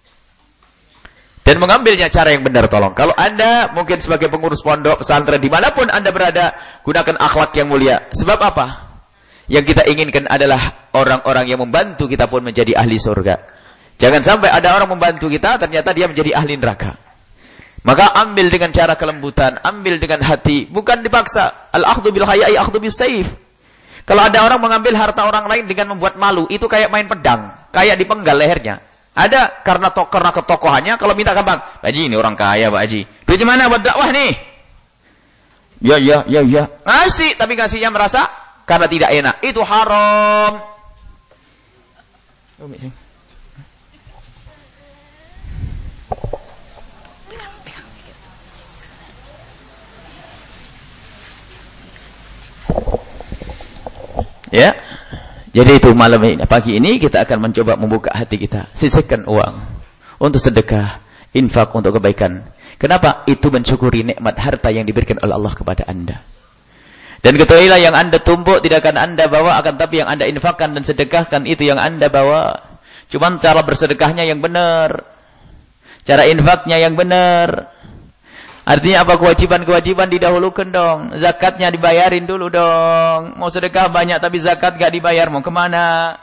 Dan mengambilnya cara yang benar, tolong. Kalau Anda mungkin sebagai pengurus pondok, pesantren, dimanapun Anda berada, gunakan akhlak yang mulia. Sebab apa? Yang kita inginkan adalah orang-orang yang membantu kita pun menjadi ahli surga. Jangan sampai ada orang membantu kita, ternyata dia menjadi ahli neraka. Maka ambil dengan cara kelembutan, ambil dengan hati, bukan dipaksa. Al-akhdhu bil haya'i akhdhu bis saif. Kalau ada orang mengambil harta orang lain dengan membuat malu, itu kayak main pedang, kayak dipenggal lehernya. Ada karena ketokohannya, kalau minta gampang, Pak Haji, ini orang kaya Pak Haji. Duit mana buat dakwah nih? Ya. Ngasih, tapi ngasihnya merasa karena tidak enak. Itu haram. Ya, jadi itu malam ini, pagi ini kita akan mencoba membuka hati kita, sisihkan uang untuk sedekah, infak untuk kebaikan. Kenapa? Itu mensyukuri nikmat harta yang diberikan oleh Allah kepada Anda. Dan ketahuilah yang Anda tumpuk tidak akan Anda bawa, akan tapi yang Anda infakkan dan sedekahkan itu yang Anda bawa. Cuman cara bersedekahnya yang benar, cara infaknya yang benar. Artinya apa? Kewajiban-kewajiban didahulukan dong. Zakatnya dibayarin dulu dong. Mau sedekah banyak tapi zakat gak dibayar, mau kemana?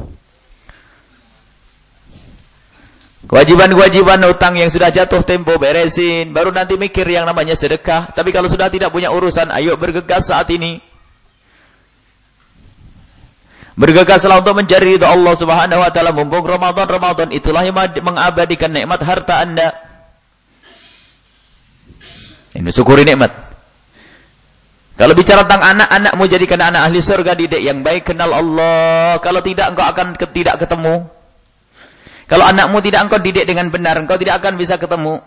Kewajiban-kewajiban utang yang sudah jatuh tempo beresin, baru nanti mikir yang namanya sedekah. Tapi kalau sudah tidak punya urusan, ayo bergegas saat ini. Bergegaslah untuk mencari ridha Allah Subhanahu wa taala. Mumpung Ramadan itulah yang mengabadikan nikmat harta Anda. Ini syukuri nikmat. Kalau bicara tentang anak-anakmu, jadikan anak ahli surga, didik yang baik, kenal Allah. Kalau tidak, engkau akan tidak ketemu. Kalau anakmu tidak engkau didik dengan benar, engkau tidak akan bisa ketemu.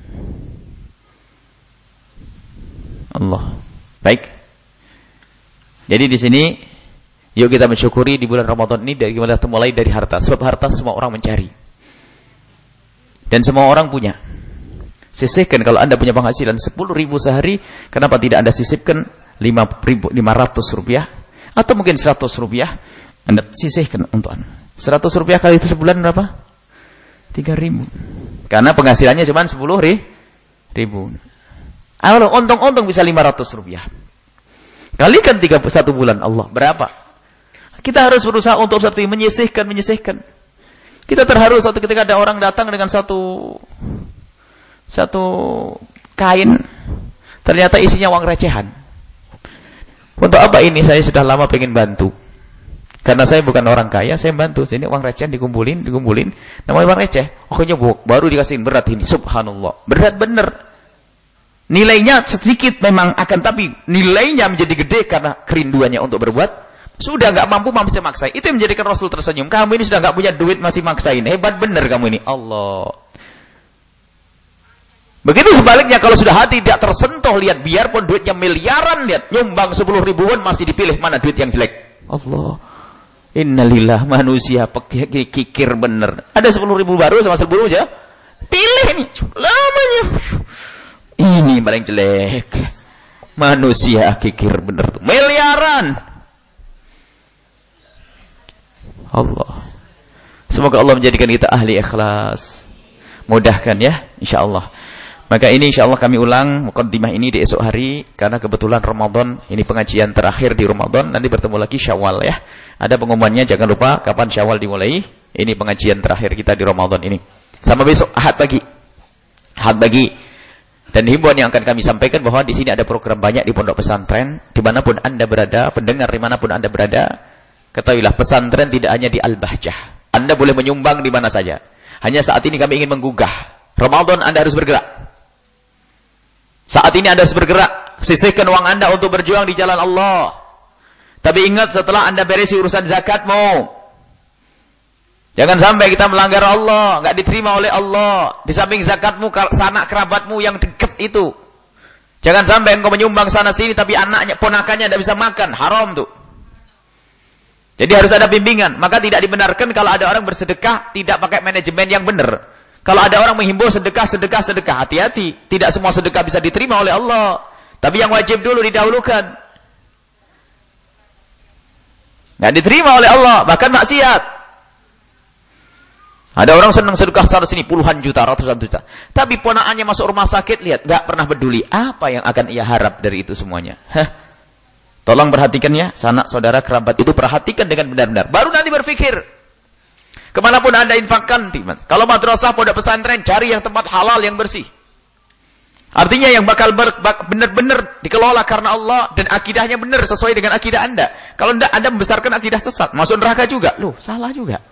Allah. Baik. Jadi di sini, yuk kita mensyukuri di bulan Ramadan ini mulai dari harta. Sebab harta semua orang mencari. Dan semua orang punya. Sisihkan kalau Anda punya penghasilan 10.000 sehari, kenapa tidak Anda sisihkan 500 rupiah atau mungkin 100 rupiah Anda sisihkan untuk Anda. 100 rupiah kali itu sebulan berapa? 3.000. Karena penghasilannya cuma 10.000. Kalau untung bisa 500 rupiah. Kalikan 31 bulan, Allah berapa? Kita harus berusaha untuk seperti menyisihkan. Kita terharu suatu ketika ada orang datang dengan satu kain, ternyata isinya uang recehan. Untuk apa ini? Saya sudah lama pengen bantu. Karena saya bukan orang kaya, saya bantu. Sini uang recehan dikumpulin. Namanya uang receh. Akhirnya baru dikasihin berat ini. Subhanallah. Berat bener. Nilainya sedikit memang akan, tapi nilainya menjadi gede karena kerinduannya untuk berbuat. Sudah nggak mampu masih maksain. Itu yang menjadikan Rasul tersenyum. Kamu ini sudah nggak punya duit masih maksain. Hebat bener kamu ini. Allah. Begitu sebaliknya kalau sudah hati tidak tersentuh, lihat biarpun duitnya miliaran, lihat nyumbang 10 ribuan masih dipilih mana duit yang jelek. Allah. Innalillah, manusia kikir bener. Ada 10 ribu baru sama 10 ribu aja. Pilih nih. Lamanya. Ini paling jelek. Manusia kikir bener tuh. Miliaran. Allah. Semoga Allah menjadikan kita ahli ikhlas. Mudahkan ya, insyaallah. Maka ini insyaallah kami ulang mukaddimah ini di esok hari karena kebetulan Ramadan, ini pengajian terakhir di Ramadan, nanti bertemu lagi Syawal ya. Ada pengumumannya, jangan lupa kapan Syawal dimulai. Ini pengajian terakhir kita di Ramadan ini. Sama besok Ahad pagi. Dan himbauan yang akan kami sampaikan bahwa di sini ada program banyak di pondok pesantren, dimanapun Anda berada, pendengar dimanapun Anda berada. Ketahuilah pesantren tidak hanya di Al-Bahjah. Anda boleh menyumbang di mana saja. Hanya saat ini kami ingin menggugah. Ramadan Anda harus bergerak. Saat ini Anda harus bergerak. Sisihkan uang Anda untuk berjuang di jalan Allah. Tapi ingat setelah Anda beresi urusan zakatmu. Jangan sampai kita melanggar Allah. Nggak diterima oleh Allah. Di samping zakatmu, sanak kerabatmu yang dekat itu. Jangan sampai engkau menyumbang sana sini tapi anaknya, ponakannya tidak bisa makan. Haram tuh. Jadi harus ada bimbingan. Maka tidak dibenarkan kalau ada orang bersedekah tidak pakai manajemen yang benar. Kalau ada orang menghimbau sedekah, hati-hati. Tidak semua sedekah bisa diterima oleh Allah. Tapi yang wajib dulu didahulukan. Nggak diterima oleh Allah, bahkan maksiat. Ada orang senang sedekah sana sini puluhan juta, ratusan juta. Tapi ponakannya masuk rumah sakit, lihat, nggak pernah peduli. Apa yang akan ia harap dari itu semuanya? Tolong perhatikan ya, sanak saudara kerabat itu perhatikan dengan benar-benar. Baru nanti berpikir. Kemanapun Anda infakkan. Kalau madrasah, pondok pesantren, cari yang tempat halal yang bersih. Artinya yang bakal benar-benar dikelola karena Allah dan akidahnya benar sesuai dengan akidah Anda. Kalau tidak, Anda membesarkan akidah sesat. Masuk neraka juga. Loh, salah juga.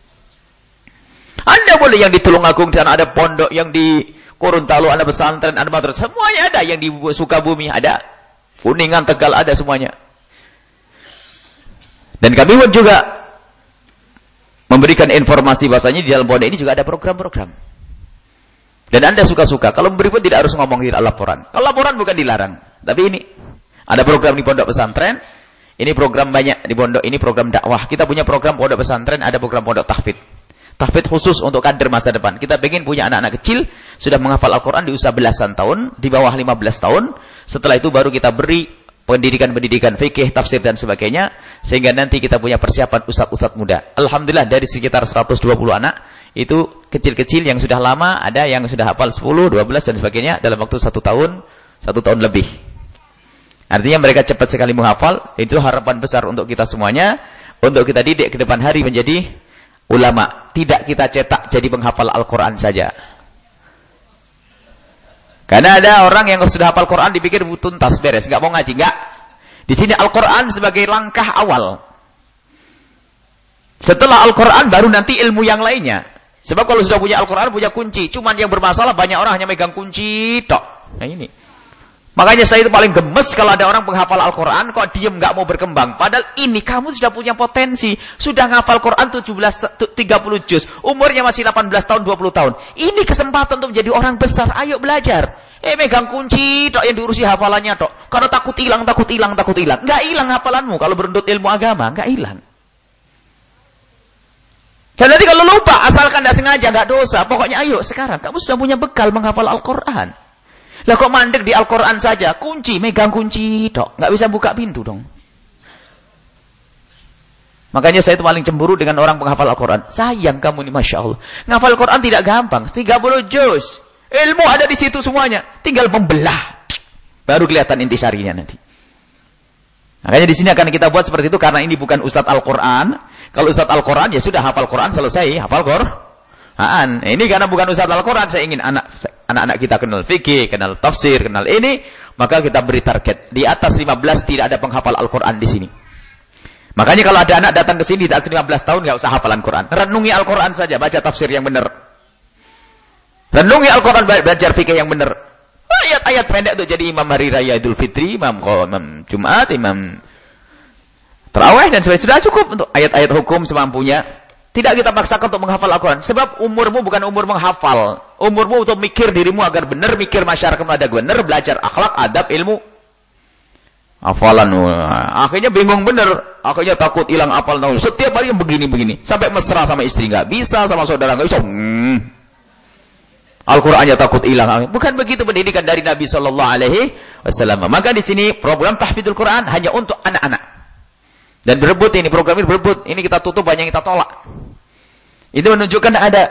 Anda boleh yang di Tulungagung, di sana ada pondok, yang di Gorontalo ada pesantren, ada madrasah. Semuanya ada. Yang di Sukabumi ada. Kuningan, Tegal ada semuanya. Dan kami pun juga memberikan informasi bahasanya di dalam pondok ini juga ada program-program. Dan Anda suka-suka. Kalau memberi pun tidak harus ngomong tidak laporan. Kalau laporan bukan dilarang. Tapi ini ada program di pondok pesantren. Ini program banyak di pondok. Ini program dakwah. Kita punya program pondok pesantren. Ada program pondok tahfidz. Tahfidz khusus untuk kader masa depan. Kita ingin punya anak-anak kecil sudah menghafal Al-Quran di usia belasan tahun, di bawah 15 tahun. Setelah itu baru kita beri pendidikan-pendidikan fikih, tafsir dan sebagainya, sehingga nanti kita punya persiapan ustadz-ustadz muda. Alhamdulillah dari sekitar 120 anak itu kecil-kecil yang sudah lama, ada yang sudah hafal 10, 12 dan sebagainya dalam waktu 1 tahun lebih. Artinya mereka cepat sekali menghafal. Itu harapan besar untuk kita semuanya, untuk kita didik ke depan hari menjadi ulama. Tidak kita cetak jadi penghafal Al-Quran saja. Karena ada orang yang sudah hafal Quran dipikir tuntas beres, nggak mau ngaji, nggak. Di sini Al-Quran sebagai langkah awal. Setelah Al-Quran baru nanti ilmu yang lainnya. Sebab kalau sudah punya Al-Quran punya kunci. Cuman yang bermasalah banyak orang hanya megang kunci tok. Nah ini. Makanya saya itu paling gemes kalau ada orang penghafal Al-Quran kok diem nggak mau berkembang. Padahal ini kamu sudah punya potensi, sudah ngafal Quran 30 juz, umurnya masih 18 tahun 20 tahun. Ini kesempatan untuk menjadi orang besar. Ayo belajar. Megang kunci tok yang diurusi hafalannya tok. Karena takut hilang. Nggak hilang hafalanmu kalau berundut ilmu agama, nggak hilang. Dan nanti kalau lupa, asalkan tidak sengaja, nggak dosa. Pokoknya ayo sekarang kamu sudah punya bekal menghafal Al-Quran. Lah kok mandek di Al-Quran saja? Kunci, megang kunci dok. Nggak bisa buka pintu dong. Makanya saya itu paling cemburu dengan orang penghafal Al-Quran. Sayang kamu nih, Masya Allah. Ngafal Al-Quran tidak gampang. 30 juz. Ilmu ada di situ semuanya. Tinggal membelah. Baru kelihatan intisarinya nanti. Makanya di sini akan kita buat seperti itu karena ini bukan Ustadz Al-Quran. Kalau Ustadz Al-Quran ya sudah hafal Quran selesai, hafal Quran. Ini karena bukan Ustadz Al-Quran, saya ingin anak-anak kita kenal fikih, kenal tafsir, kenal ini, maka kita beri target. Di atas 15 tidak ada penghafal Al-Quran di sini. Makanya kalau ada anak datang ke sini di atas 15 tahun nggak usah hafalan Quran. Renungi Al-Quran saja, baca tafsir yang benar. Renungi Al-Quran, belajar fikih yang benar. Ayat-ayat pendek itu jadi imam hari raya Idul Fitri, imam Jumat, imam Tarawih dan sebagainya. Sudah cukup untuk ayat-ayat hukum semampunya. Tidak kita paksakan untuk menghafal Al-Quran. Sebab umurmu bukan umur menghafal. Umurmu untuk mikir dirimu agar benar, mikir masyarakatmu ada benar, belajar akhlak, adab, ilmu. Hafalan. Akhirnya bingung benar. Akhirnya takut hilang apal. Setiap hari begini-begini. Sampai mesra sama istri. Nggak bisa, sama saudara nggak bisa. Al-Qurannya takut hilang. Bukan begitu pendidikan dari Nabi SAW. Maka di sini program tahfidzul Quran hanya untuk anak-anak. Dan berebut ini, program ini berebut. Ini kita tutup, banyak yang kita tolak. Itu menunjukkan ada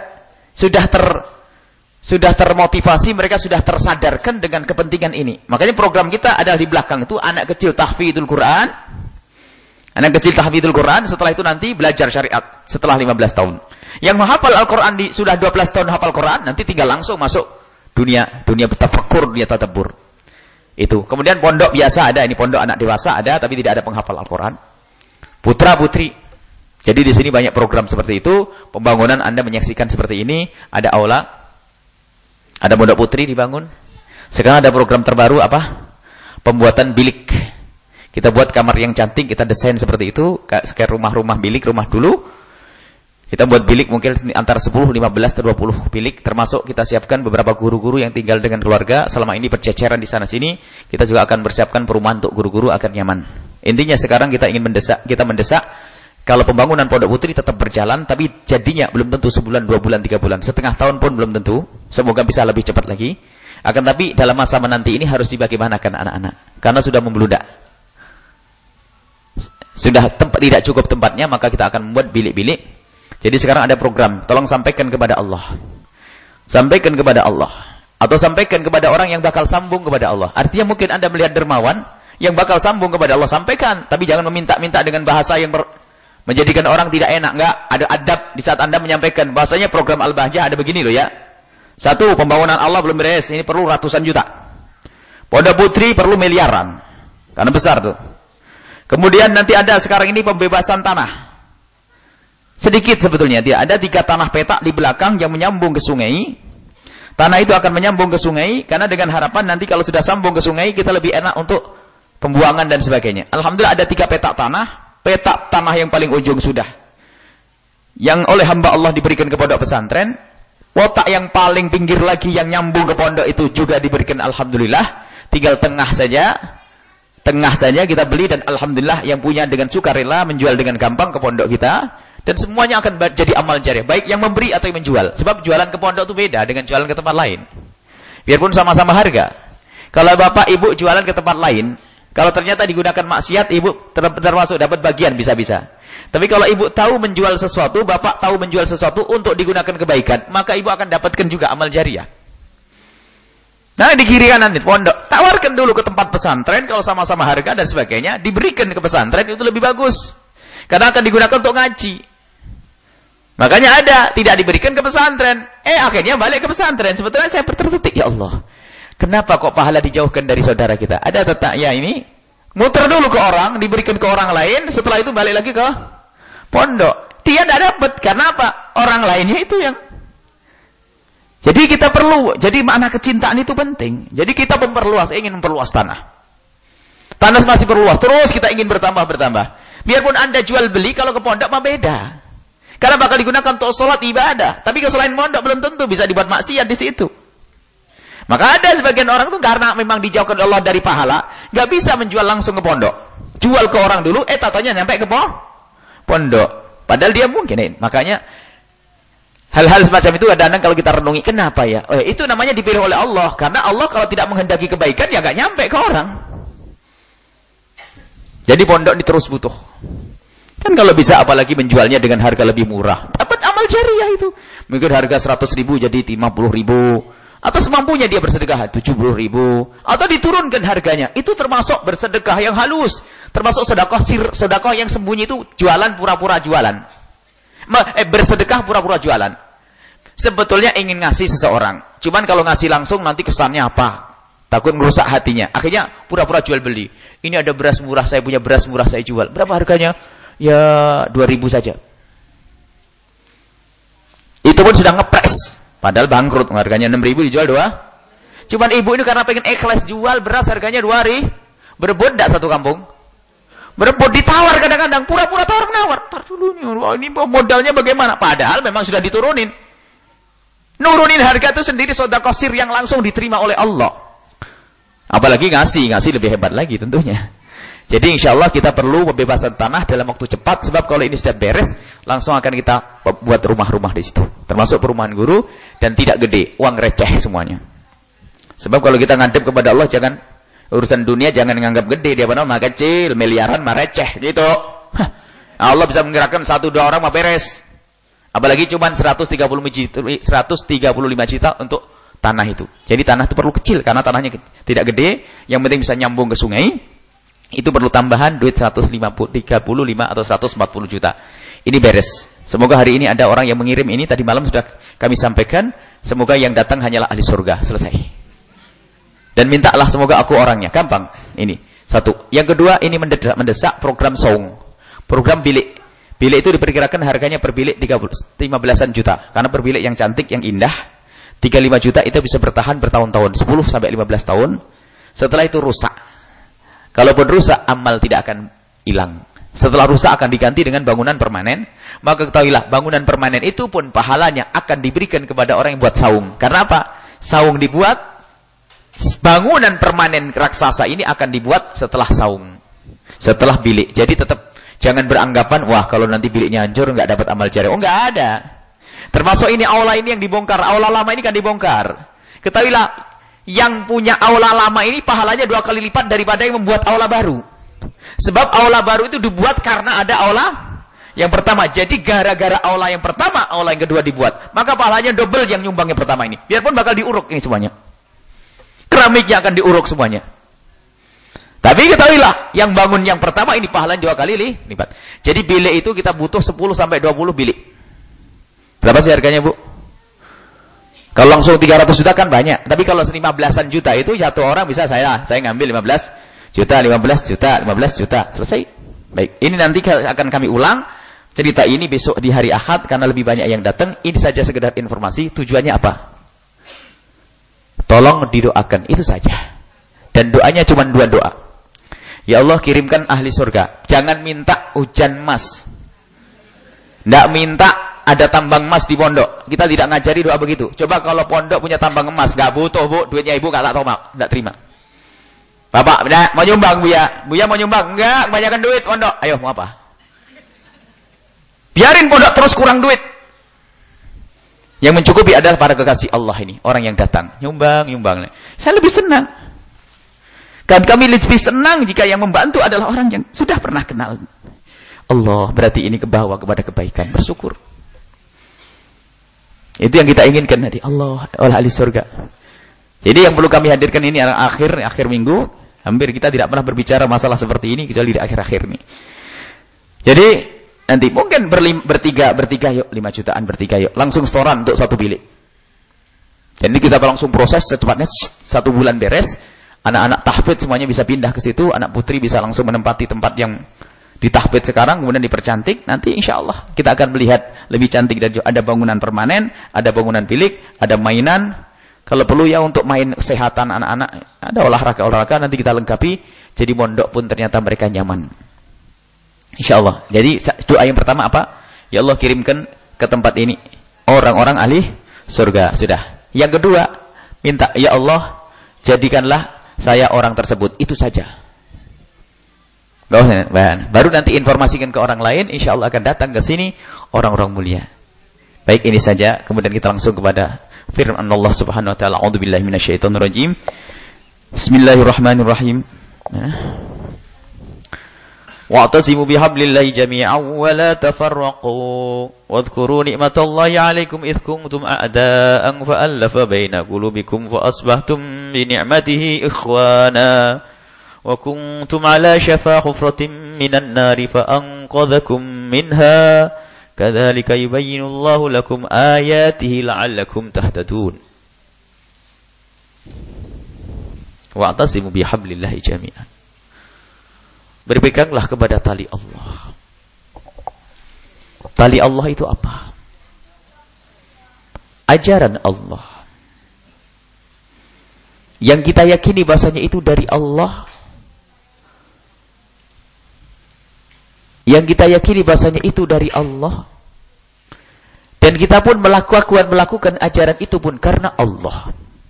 sudah termotivasi, mereka sudah tersadarkan dengan kepentingan ini. Makanya program kita adalah di belakang itu anak kecil tahfidzul Quran. Anak kecil tahfidzul Quran, setelah itu nanti belajar syariat setelah 15 tahun. Yang menghafal Al-Quran sudah 12 tahun hafal Quran, nanti tinggal langsung masuk dunia bertafakkur, dunia tadabbur. Itu. Kemudian pondok biasa ada, ini pondok anak dewasa ada, tapi tidak ada penghafal Al-Quran. Putra putri. Jadi di sini banyak program seperti itu. Pembangunan Anda menyaksikan seperti ini. Ada aula. Ada pondok putri dibangun. Sekarang ada program terbaru apa? Pembuatan bilik. Kita buat kamar yang cantik. Kita desain seperti itu. Kayak rumah-rumah bilik, rumah dulu. Kita buat bilik mungkin antara 10, 15, atau 20 bilik. Termasuk kita siapkan beberapa guru-guru yang tinggal dengan keluarga. Selama ini berceceran di sana-sini. Kita juga akan persiapkan perumahan untuk guru-guru agar nyaman. Intinya sekarang kita ingin mendesak kalau pembangunan pondok putri tetap berjalan, tapi jadinya belum tentu sebulan, 2 bulan, 3 bulan, setengah tahun pun belum tentu. Semoga bisa lebih cepat lagi. Akan tapi dalam masa menanti ini harus dibagaimanakan anak-anak, karena sudah membludak. Sudah tidak cukup tempatnya, maka kita akan membuat bilik-bilik. Jadi sekarang ada program, tolong sampaikan kepada Allah. Sampaikan kepada Allah. Atau sampaikan kepada orang yang bakal sambung kepada Allah. Artinya mungkin Anda melihat dermawan yang bakal sambung kepada Allah, sampaikan. Tapi jangan meminta-minta dengan bahasa yang menjadikan orang tidak enak. Enggak, ada adab di saat Anda menyampaikan. Bahasanya program Al-Bahjah ada begini loh ya. 1, pembangunan Allah belum beres, ini perlu ratusan juta. Pondok putri perlu miliaran. Karena besar tuh. Kemudian nanti ada sekarang ini pembebasan tanah. Sedikit sebetulnya, dia ada 3 tanah petak di belakang yang menyambung ke sungai. Tanah itu akan menyambung ke sungai, karena dengan harapan nanti kalau sudah sambung ke sungai, kita lebih enak untuk pembuangan dan sebagainya. Alhamdulillah ada 3 petak tanah. Petak tanah yang paling ujung sudah, yang oleh hamba Allah diberikan ke pondok pesantren. Kotak yang paling pinggir lagi yang nyambung ke pondok itu juga diberikan, alhamdulillah. Tinggal tengah saja kita beli, dan alhamdulillah yang punya dengan sukarela menjual dengan gampang ke pondok kita. Dan semuanya akan jadi amal jariah, baik yang memberi atau yang menjual. Sebab jualan ke pondok itu beda dengan jualan ke tempat lain. Biarpun sama-sama harga. Kalau bapak ibu jualan ke tempat lain, kalau ternyata digunakan maksiat, ibu termasuk dapat bagian bisa-bisa. Tapi kalau ibu tahu menjual sesuatu, bapak tahu menjual sesuatu untuk digunakan kebaikan, maka ibu akan dapatkan juga amal jariah. Nah, di kiri kanan nih, pondok. Tawarkan dulu ke tempat pesantren, kalau sama-sama harga dan sebagainya, diberikan ke pesantren, itu lebih bagus. Karena akan digunakan untuk ngaji. Makanya ada, tidak diberikan ke pesantren. Akhirnya balik ke pesantren. Sebetulnya saya tersetik, ya Allah. Kenapa kok pahala dijauhkan dari saudara kita? Ada tetangga ini, muter dulu ke orang, diberikan ke orang lain, setelah itu balik lagi ke pondok. Dia tidak dapat, karena apa? Orang lainnya itu yang. Jadi kita perlu, jadi makna kecintaan itu penting. Jadi kita ingin memperluas tanah. Tanah masih perluas, terus kita ingin bertambah. Biarpun Anda jual beli, kalau ke pondok mah beda. Karena bakal digunakan untuk sholat ibadah. Tapi kalau selain pondok belum tentu bisa dibuat maksiat di situ. Maka ada sebagian orang itu karena memang dijauhkan Allah dari pahala, nggak bisa menjual langsung ke pondok. Jual ke orang dulu, tatonya nyampe ke pondok. Padahal dia mungkin, makanya hal-hal semacam itu kadang-kadang kalau kita renungi, kenapa ya? Itu namanya dipilih oleh Allah. Karena Allah kalau tidak menghendaki kebaikan, ya nggak nyampe ke orang. Jadi pondok ini terus butuh. Kan kalau bisa apalagi menjualnya dengan harga lebih murah. Dapat amal jariah itu. Mungkin harga 100.000 jadi 50.000. Atau semampunya dia bersedekah 70.000 atau diturunkan harganya. Itu termasuk bersedekah yang halus. Termasuk sedekah yang sembunyi, itu jualan pura-pura jualan. Bersedekah pura-pura jualan. Sebetulnya ingin ngasih seseorang. Cuman kalau ngasih langsung nanti kesannya apa? Takut merusak hatinya. Akhirnya pura-pura jual beli. Ini ada beras murah, saya punya beras murah, saya jual. Berapa harganya? Ya 2.000 saja. Itu pun sudah ngepres. Padahal bangkrut, harganya 6.000 dijual 2. Cuman ibu ini karena pengen ikhlas jual beras harganya 2.000. Berebut enggak satu kampung? Berebut, ditawar kadang-kadang, pura-pura tawar menawar. Tar dulu nih, ini modalnya bagaimana? Padahal memang sudah diturunin. Nurunin harga itu sendiri sedekah sir yang langsung diterima oleh Allah. Apalagi ngasih lebih hebat lagi tentunya. Jadi insya Allah kita perlu pembebasan tanah dalam waktu cepat, sebab kalau ini sudah beres, langsung akan kita buat rumah-rumah di situ. Termasuk perumahan guru, dan tidak gede, uang receh semuanya. Sebab kalau kita ngadep kepada Allah, jangan urusan dunia jangan menganggap gede, dia benar mah kecil, miliaran mah receh gitu. Allah bisa menggerakkan 1-2 orang mah beres. Apalagi cuma 135 juta untuk tanah itu. Jadi tanah itu perlu kecil karena tanahnya tidak gede, yang penting bisa nyambung ke sungai. Itu perlu tambahan duit 35 atau 140 juta. Ini beres. Semoga hari ini ada orang yang mengirim ini, tadi malam sudah kami sampaikan. Semoga yang datang hanyalah ahli surga. Selesai. Dan mintalah semoga aku orangnya. Gampang. Ini. Satu. Yang kedua, ini mendesak program saung. Program bilik. Bilik itu diperkirakan harganya per bilik 15-an juta. Karena per bilik yang cantik, yang indah, 35 juta itu bisa bertahan bertahun-tahun. 10-15 tahun. Setelah itu rusak. Kalaupun rusak, amal tidak akan hilang. Setelah rusak akan diganti dengan bangunan permanen. Maka ketahuilah, bangunan permanen itu pun pahalanya akan diberikan kepada orang yang buat saung. Karena apa? Saung dibuat, bangunan permanen raksasa ini akan dibuat setelah saung. Setelah bilik. Jadi tetap jangan beranggapan, wah kalau nanti biliknya hancur, nggak dapat amal jariah. Oh, nggak ada. Termasuk ini aula ini yang dibongkar. Aula lama ini kan dibongkar. Ketahuilah, yang punya aula lama ini pahalanya 2 kali lipat daripada yang membuat aula baru. Sebab aula baru itu dibuat karena ada aula yang pertama. Jadi gara-gara aula yang pertama, aula yang kedua dibuat. Maka pahalanya double yang nyumbang yang pertama ini. Biarpun bakal diuruk ini semuanya. Keramiknya akan diuruk semuanya. Tapi ketahuilah, yang bangun yang pertama ini pahalanya 2 kali lipat. Jadi bilik itu kita butuh 10-20 bilik. Berapa sih harganya, Bu? Kalau langsung 300 juta kan banyak. Tapi kalau 15-an juta itu satu orang bisa saya ngambil 15 juta. Selesai. Baik, ini nanti akan kami ulang cerita ini besok di hari Ahad karena lebih banyak yang datang. Ini saja sekedar informasi. Tujuannya apa? Tolong didoakan, itu saja. Dan doanya cuma 2 doa. Ya Allah, kirimkan ahli surga. Jangan minta hujan emas. Tidak minta ada tambang emas di pondok. Kita tidak ngajari doa begitu. Coba kalau pondok punya tambang emas, nggak butuh, Bu, duitnya ibu nggak tahu mau, nggak terima. Bapak, mau nyumbang, Buya mau nyumbang, enggak, kebanyakan duit pondok. Ayo, mau apa? Biarin pondok terus kurang duit. Yang mencukupi adalah para kekasih Allah ini, orang yang datang, nyumbang. Saya lebih senang. Kan kami lebih senang jika yang membantu adalah orang yang sudah pernah kenal Allah. Berarti ini kebawa kepada kebaikan, bersyukur. Itu yang kita inginkan tadi. Allah ahli surga. Jadi yang perlu kami hadirkan ini akhir minggu. Hampir kita tidak pernah berbicara masalah seperti ini kecuali di akhir-akhir ini. Jadi nanti mungkin bertiga yuk, 5 jutaan bertiga yuk. Langsung setoran untuk 1 bilik. Jadi kita langsung proses secepatnya 1 bulan beres. Anak-anak tahfidz semuanya bisa pindah ke situ. Anak putri bisa langsung menempati tempat yang ditahfidz sekarang, kemudian dipercantik. Nanti insya Allah kita akan melihat lebih cantik. Dan ada bangunan permanen, ada bangunan bilik, ada mainan. Kalau perlu ya untuk main kesehatan anak-anak, ada olahraga, nanti kita lengkapi. Jadi mondok pun ternyata mereka nyaman. Insya Allah. Jadi doa yang pertama apa? Ya Allah, kirimkan ke tempat ini orang-orang ahli surga. Sudah. Yang kedua, minta, ya Allah, jadikanlah saya orang tersebut. Itu saja. Baru nanti informasikan ke orang lain, insya Allah akan datang ke sini orang-orang mulia. Baik, ini saja. Kemudian kita langsung kepada firman Allah Subhanahu wa taala. A'udzubillahi minasyaitonirrajim. Bismillahirrahmanirrahim. Wa'tasimu bihablillahi jami'an wa la tafarraqu. Wadhkuru ni'matallahi 'alaikum idh kuntum a'da'an fa'alafa baina qulubikum fa asbahtum bi ni'matihi ikhwana. Wa kuntum 'ala shafa hufratin minan nari fa anqadhakum minha. Kadzalika yubayyinullahu lakum ayatihi la'allakum tahtadun. Wa'tasimu bihablillahi jami'an. Berpeganglah kepada tali Allah. Tali Allah itu apa? Ajaran Allah. Yang kita yakini bahasanya itu dari Allah. Yang kita yakini bahasanya itu dari Allah. Dan kita pun melakukan ajaran itu pun karena Allah.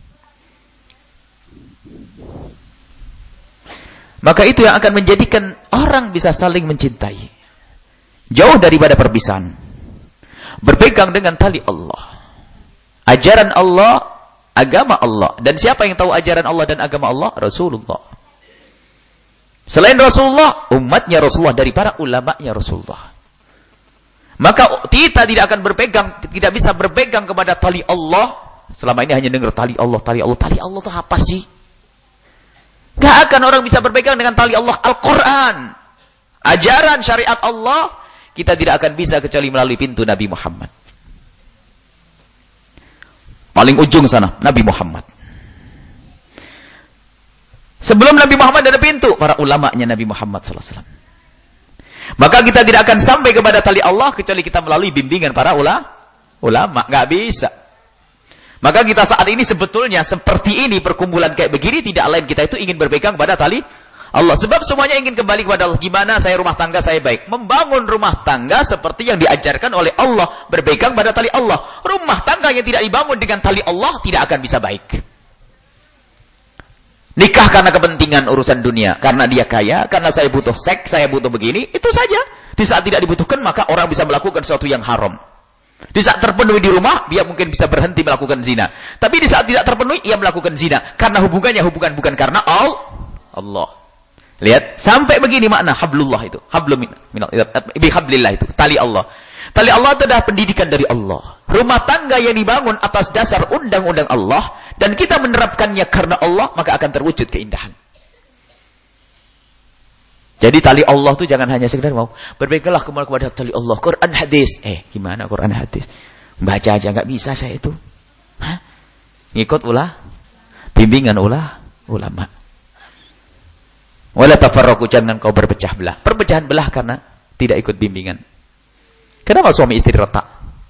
Maka itu yang akan menjadikan orang bisa saling mencintai. Jauh daripada perpisahan. Berpegang dengan tali Allah. Ajaran Allah, agama Allah. Dan siapa yang tahu ajaran Allah dan agama Allah? Rasulullah. Selain Rasulullah, umatnya Rasulullah, dari para ulama'nya Rasulullah. Maka kita tidak akan berpegang, tidak bisa berpegang kepada tali Allah. Selama ini hanya dengar tali Allah, tali Allah. Tali Allah itu apa sih? Gak akan orang bisa berpegang dengan tali Allah, Al-Quran. Ajaran syariat Allah, kita tidak akan bisa kecuali melalui pintu Nabi Muhammad. Paling ujung sana, Nabi Muhammad. Sebelum Nabi Muhammad ada pintu, para ulama'nya Nabi Muhammad SAW. Maka kita tidak akan sampai kepada tali Allah, kecuali kita melalui bimbingan para ulama. Gak bisa. Maka kita saat ini sebetulnya seperti ini, perkumpulan kayak begini, tidak lain kita itu ingin berpegang pada tali Allah. Sebab semuanya ingin kembali kepada Allah. Gimana saya rumah tangga saya baik? Membangun rumah tangga seperti yang diajarkan oleh Allah. Berpegang pada tali Allah. Rumah tangga yang tidak dibangun dengan tali Allah tidak akan bisa baik. Nikah karena kepentingan urusan dunia. Karena dia kaya, karena saya butuh seks, saya butuh begini. Itu saja. Di saat tidak dibutuhkan, maka orang bisa melakukan sesuatu yang haram. Di saat terpenuhi di rumah, dia mungkin bisa berhenti melakukan zina. Tapi di saat tidak terpenuhi, ia melakukan zina. Karena hubungannya bukan karena Allah. Lihat, sampai begini makna hablullah itu. Bihablillah itu, tali Allah. Tali Allah itu adalah pendidikan dari Allah. Rumah tangga yang dibangun atas dasar undang-undang Allah, dan kita menerapkannya karena Allah, maka akan terwujud keindahan. Jadi tali Allah itu jangan hanya sekedar mau berbeganglah kepada tali Allah, Quran hadis. Gimana Quran hadis? Baca aja nggak bisa saya itu. Ngikut bimbingan ulama. Wala tafarraqu, jangan kau berpecah belah. Perpecahan belah karena tidak ikut bimbingan. Kenapa suami istri retak?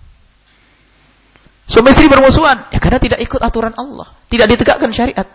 Suami istri bermusuhan, ya karena tidak ikut aturan Allah, tidak ditegakkan syariat.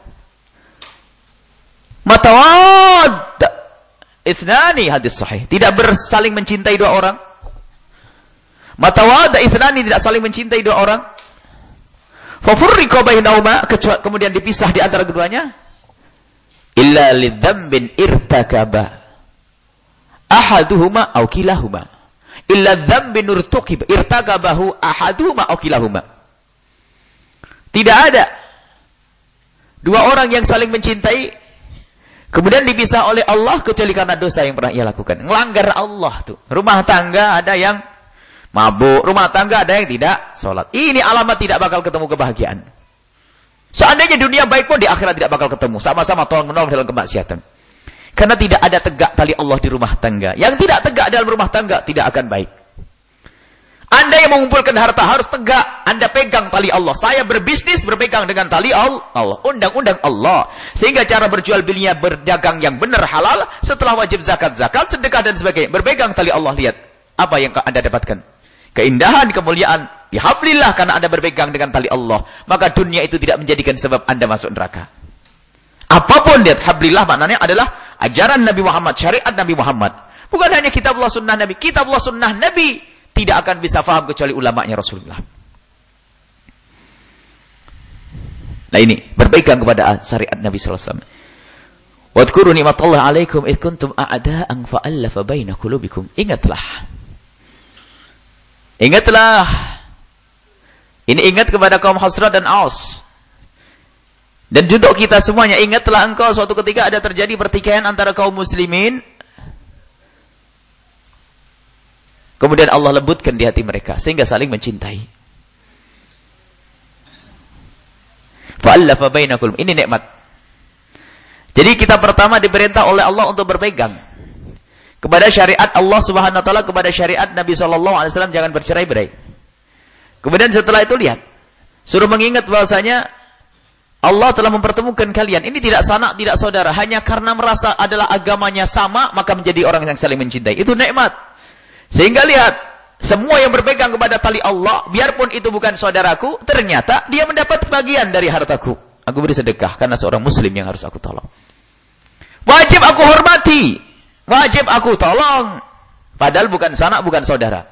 Matawad Ithnani, hadis sahih. Tidak bersaling mencintai dua orang. Matawada ithnani, tidak saling mencintai dua orang. Fafurriqa bainahuma, kemudian dipisah di antara keduanya. Illa lidzambin irtakaba ahaduhuma aw kilahuma. Illa dzambin irtakabahu ahaduhuma aw kilahuma. Tidak ada dua orang yang saling mencintai kemudian dipisah oleh Allah kecuali karena dosa yang pernah ia lakukan. Ngelanggar Allah tuh. Rumah tangga ada yang mabuk, rumah tangga ada yang tidak sholat. Ini alamat tidak bakal ketemu kebahagiaan. Seandainya dunia baik pun di akhirat tidak bakal ketemu. Sama-sama tolong-menolong dalam kemaksiatan. Karena tidak ada tegak tali Allah di rumah tangga. Yang tidak tegak dalam rumah tangga tidak akan baik. Anda yang mengumpulkan harta harus tegak. Anda pegang tali Allah. Saya berbisnis berpegang dengan tali Allah. Undang-undang Allah. Sehingga cara berjual belinya berdagang yang benar halal. Setelah wajib zakat, sedekah dan sebagainya. Berpegang tali Allah. Lihat. Apa yang Anda dapatkan? Keindahan, kemuliaan. Bihablillah, karena Anda berpegang dengan tali Allah. Maka dunia itu tidak menjadikan sebab Anda masuk neraka. Apapun, lihat. Hablillah maknanya adalah ajaran Nabi Muhammad. Syariat Nabi Muhammad. Bukan hanya kitabullah sunnah Nabi. Kitabullah sunnah Nabi tidak akan bisa faham kecuali ulama'nya Rasulullah. Nah ini, berpegang kepada syariat Nabi SAW. Wadhkuru ni'matallahi alaikum idh kuntum a'da'an fa'allafa baina qulubikum. Ingatlah. Ini ingat kepada kaum Khazraj dan Aus. Dan juga kita semuanya, ingatlah engkau suatu ketika ada terjadi pertikaian antara kaum muslimin Kemudian Allah lembutkan di hati mereka sehingga saling mencintai. Fa'allafa bainakum. Ini nikmat. Jadi kita pertama diperintah oleh Allah untuk berpegang kepada syariat Allah Subhanahu wa taala, kepada syariat Nabi sallallahu alaihi wasallam, jangan bercerai-berai. Kemudian setelah itu lihat, suruh mengingat bahwasanya Allah telah mempertemukan kalian. Ini tidak sanak, tidak saudara, hanya karena merasa adalah agamanya sama, maka menjadi orang yang saling mencintai. Itu nikmat. Sehingga lihat, semua yang berpegang kepada tali Allah, biarpun itu bukan saudaraku, ternyata dia mendapat bagian dari hartaku. Aku beri sedekah karena seorang muslim yang harus aku tolong. Wajib aku hormati, wajib aku tolong. Padahal bukan sanak, bukan saudara.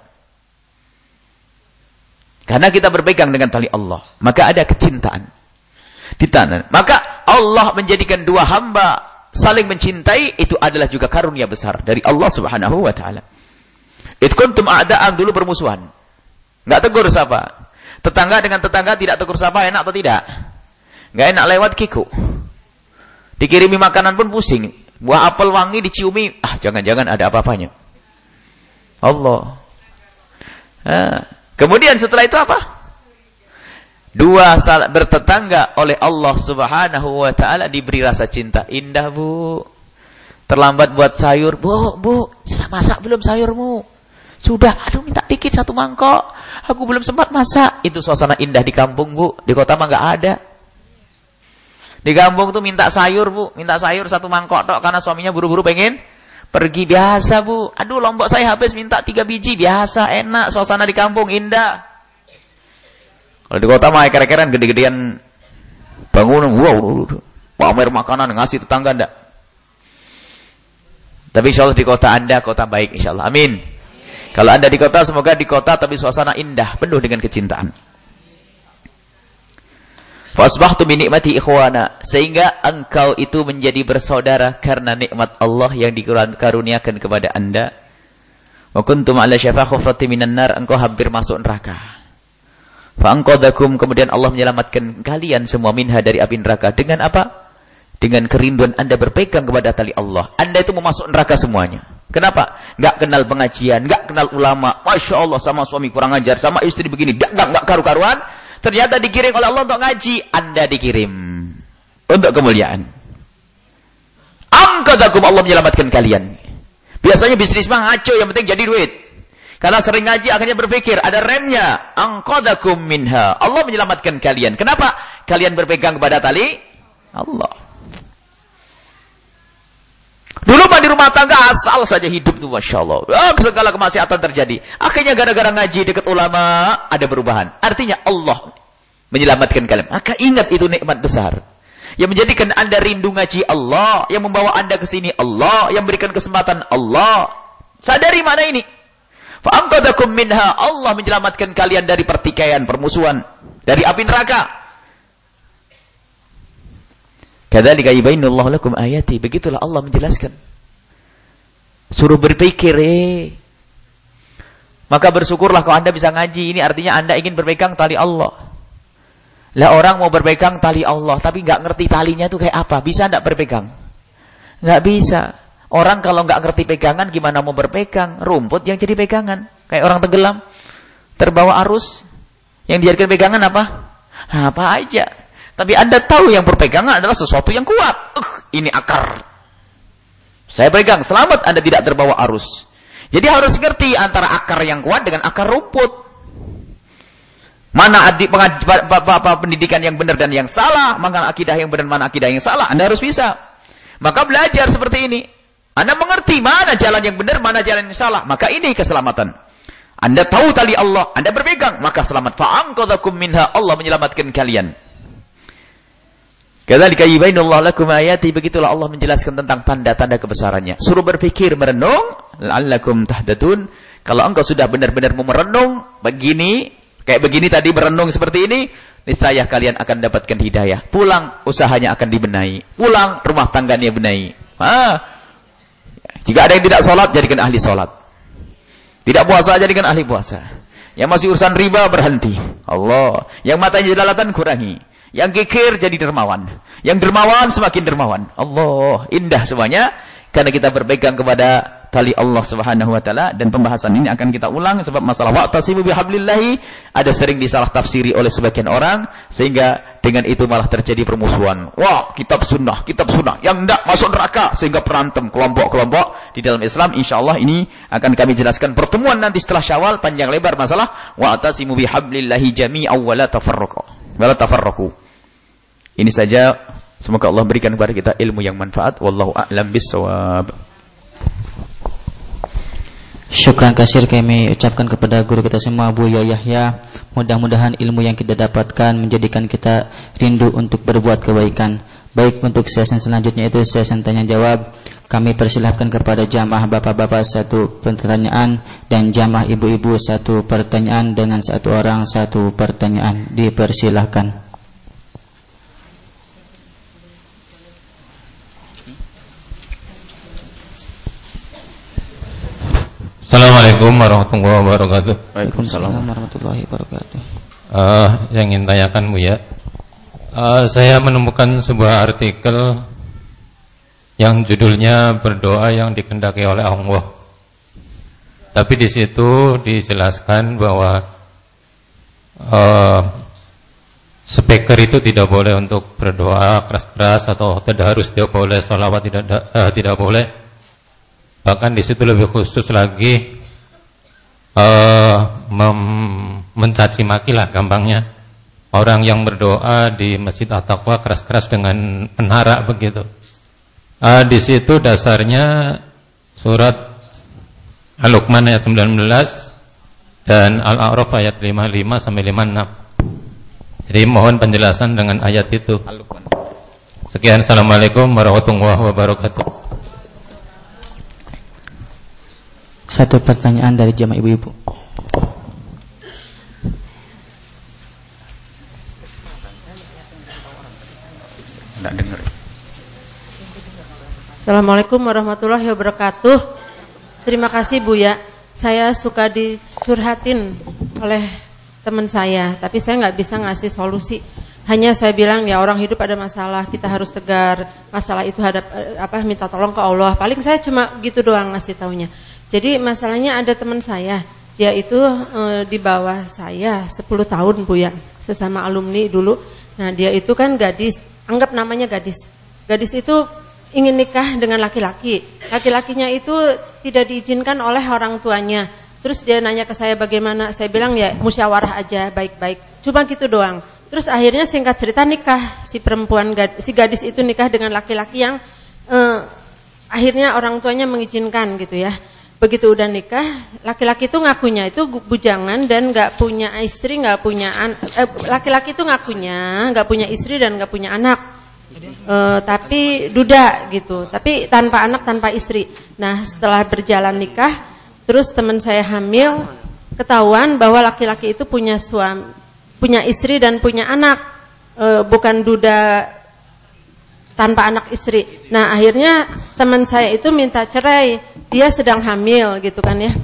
Karena kita berpegang dengan tali Allah, maka ada kecintaan di tanah. Maka Allah menjadikan dua hamba saling mencintai, itu adalah juga karunia besar dari Allah Subhanahu wa taala. It kuntum a'da'an, dulu bermusuhan. Enggak tegur sapa. Tetangga dengan tetangga tidak tegur sapa, enak atau tidak? Enggak enak lewat kiku. Dikirimi makanan pun pusing. Buah apel wangi diciumi, jangan-jangan ada apa-apanya. Allah. Kemudian setelah itu apa? Dua bertetangga oleh Allah Subhanahu wa taala diberi rasa cinta. Indah, Bu. Terlambat buat sayur. Bu, sudah masak belum sayurmu? Sudah. Aduh, minta dikit satu mangkok. Aku belum sempat masak. Itu suasana indah di kampung, Bu. Di kota mah enggak ada. Di kampung tuh minta sayur, Bu. Minta sayur satu mangkok tok karena suaminya buru-buru pengen pergi. Biasa, Bu. Aduh, lombok saya habis, minta 3 biji. Biasa, enak. Suasana di kampung indah. Kalau di kota mah eker-ekeran gede-gedean bangunan. Wow. Pamer makanan ngasih tetangga enggak. Tapi insyaallah di kota Anda kota baik insyaallah. Amin. Kalau Anda di kota, semoga di kota tapi suasana indah, penuh dengan kecintaan. Fasbahtu bi nikmati ikhwana, sehingga engkau itu menjadi bersaudara karena nikmat Allah yang dikaruniakan kepada Anda. Wa kuntum ala syafa khufrati minan nar, engkau hampir masuk neraka. Fa anqadhakum, kemudian Allah menyelamatkan kalian semua minha, dari api neraka. Dengan apa? Dengan kerinduan Anda berpegang kepada tali Allah. Anda itu mau masuk neraka semuanya. Kenapa? Enggak kenal pengajian, enggak kenal ulama. Masya Allah, sama suami kurang ajar, sama istri begini, enggak karu-karuan. Ternyata dikirim oleh Allah untuk ngaji. Anda dikirim untuk kemuliaan. Angkatakum, Allah menyelamatkan kalian. Biasanya bisnis mah ngaco, yang penting jadi duit. Karena sering ngaji akhirnya berpikir ada remnya. Angkatakum minha, Allah menyelamatkan kalian. Kenapa? Kalian berpegang kepada tali Allah. Dulu mah di rumah tangga asal saja hidup tuh, Masya Allah. Segala kemaksiatan terjadi. Akhirnya gara-gara ngaji dekat ulama, ada perubahan. Artinya Allah menyelamatkan kalian. Maka ingat itu nikmat besar. Yang menjadikan Anda rindu ngaji Allah. Yang membawa Anda ke sini Allah. Yang memberikan kesempatan Allah. Sadari mana ini? Fa'amqadakum minha, Allah menyelamatkan kalian dari pertikaian, permusuhan. Dari api neraka. Kadzalika yubayyinullahu lakum ayati. Begitulah Allah menjelaskan. Suruh berpikir. Maka bersyukurlah kalau Anda bisa ngaji. Ini artinya Anda ingin berpegang tali Allah. Lah orang mau berpegang tali Allah, tapi nggak ngerti talinya itu kayak apa. Bisa enggak berpegang? Nggak bisa. Orang kalau nggak ngerti pegangan, gimana mau berpegang? Rumput yang jadi pegangan. Kayak orang tenggelam, terbawa arus. Yang dijadikan pegangan apa? Apa aja. Tapi Anda tahu yang berpegangan adalah sesuatu yang kuat. Ini akar. Saya pegang, selamat Anda tidak terbawa arus. Jadi harus ngerti antara akar yang kuat dengan akar rumput. Mana pendidikan yang benar dan yang salah. Mana akidah yang benar, mana akidah yang salah. Anda harus bisa. Maka belajar seperti ini. Anda mengerti mana jalan yang benar, mana jalan yang salah. Maka ini keselamatan. Anda tahu tali Allah, Anda berpegang, maka selamat. Fa'anqadhakum minha, Allah menyelamatkan kalian. Kadzalika yubayyinullahu lakum ayati, begitulah Allah menjelaskan tentang tanda-tanda kebesarannya. Suruh berpikir, merenung, la'allakum tahtadun. Kalau engkau sudah benar-benar mau merenung begini, kayak begini tadi merenung seperti ini, niscaya kalian akan dapatkan hidayah. Pulang usahanya akan dibenahi. Pulang rumah tangganya benahi. Jika ada yang tidak sholat, jadikan ahli sholat. Tidak puasa, jadikan ahli puasa. Yang masih urusan riba, berhenti. Allah. Yang matanya jelalatan, kurangi. Yang kikir jadi dermawan. Yang dermawan semakin dermawan. Allah, indah semuanya. karena kita berpegang kepada tali Allah Subhanahu wa taala. Dan pembahasan ini akan kita ulang sebab masalah wa'tasimu bihablillahi ada sering disalah tafsiri oleh sebagian orang, sehingga dengan itu malah terjadi permusuhan. Wah, kitab sunnah yang tidak masuk neraka, sehingga berantem kelompok-kelompok di dalam Islam. Insyaallah ini akan kami jelaskan pertemuan nanti setelah Syawal panjang lebar masalah wa'tasimu bihablillahi jami'an wa la tafarraqu. Ini saja, semoga Allah berikan kepada kita ilmu yang manfaat. Wallahu a'lam bissawab. Syukran kasir kami ucapkan kepada guru kita semua, Buya Yahya. Mudah-mudahan ilmu yang kita dapatkan menjadikan kita rindu untuk berbuat kebaikan. Baik, untuk sesi selanjutnya itu sesi tanya jawab. Kami persilahkan kepada jamaah bapak-bapak satu pertanyaan dan jamaah ibu-ibu satu pertanyaan dengan satu orang satu pertanyaan. Dipersilahkan. Assalamualaikum warahmatullahi wabarakatuh. Waalaikumsalam warahmatullahi wabarakatuh. Yang ingin tanyakan Bu ya, saya menemukan sebuah artikel yang judulnya berdoa yang dikehendaki oleh Allah. Tapi di situ dijelaskan bahwa speaker itu tidak boleh untuk berdoa keras-keras atau tadarus, tidak boleh sholawat, tidak boleh. Bahkan di situ lebih khusus lagi mencaci maki lah gampangnya orang yang berdoa di Masjid At-Taqwa keras-keras dengan penara begitu. Di situ dasarnya surat Al-Luqman ayat 19 dan Al-A'raf ayat 55 sampai 56. Jadi mohon penjelasan dengan ayat itu. Sekian, assalamualaikum warahmatullahi wabarakatuh. Satu pertanyaan dari jamaah ibu-ibu. Assalamualaikum warahmatullahi wabarakatuh. Terima kasih Buya. Saya suka dicurhatin oleh teman saya, tapi saya nggak bisa ngasih solusi. Hanya saya bilang ya orang hidup ada masalah, kita harus tegar. Masalah itu minta tolong ke Allah. Paling saya cuma gitu doang ngasih taunya. Jadi masalahnya ada teman saya, dia itu di bawah saya 10 tahun Buya, sesama alumni dulu. Nah dia itu kan gadis, anggap namanya gadis. Gadis itu ingin nikah dengan laki-laki. Laki-lakinya itu tidak diizinkan oleh orang tuanya. Terus dia nanya ke saya bagaimana, saya bilang ya musyawarah aja baik-baik. Cuma gitu doang. Terus akhirnya singkat cerita nikah, si gadis itu nikah dengan laki-laki yang akhirnya orang tuanya mengizinkan gitu ya. Begitu udah nikah, laki-laki itu ngakunya itu bujangan dan nggak punya istri, nggak punya laki-laki itu ngakunya nggak punya istri dan nggak punya anak, tapi duda gitu, tapi tanpa anak tanpa istri. Nah setelah berjalan nikah, terus teman saya hamil, ketahuan bahwa laki-laki itu punya suami, punya istri dan punya anak, bukan duda tanpa anak istri. Nah akhirnya teman saya itu minta cerai. Dia sedang hamil gitu kan ya.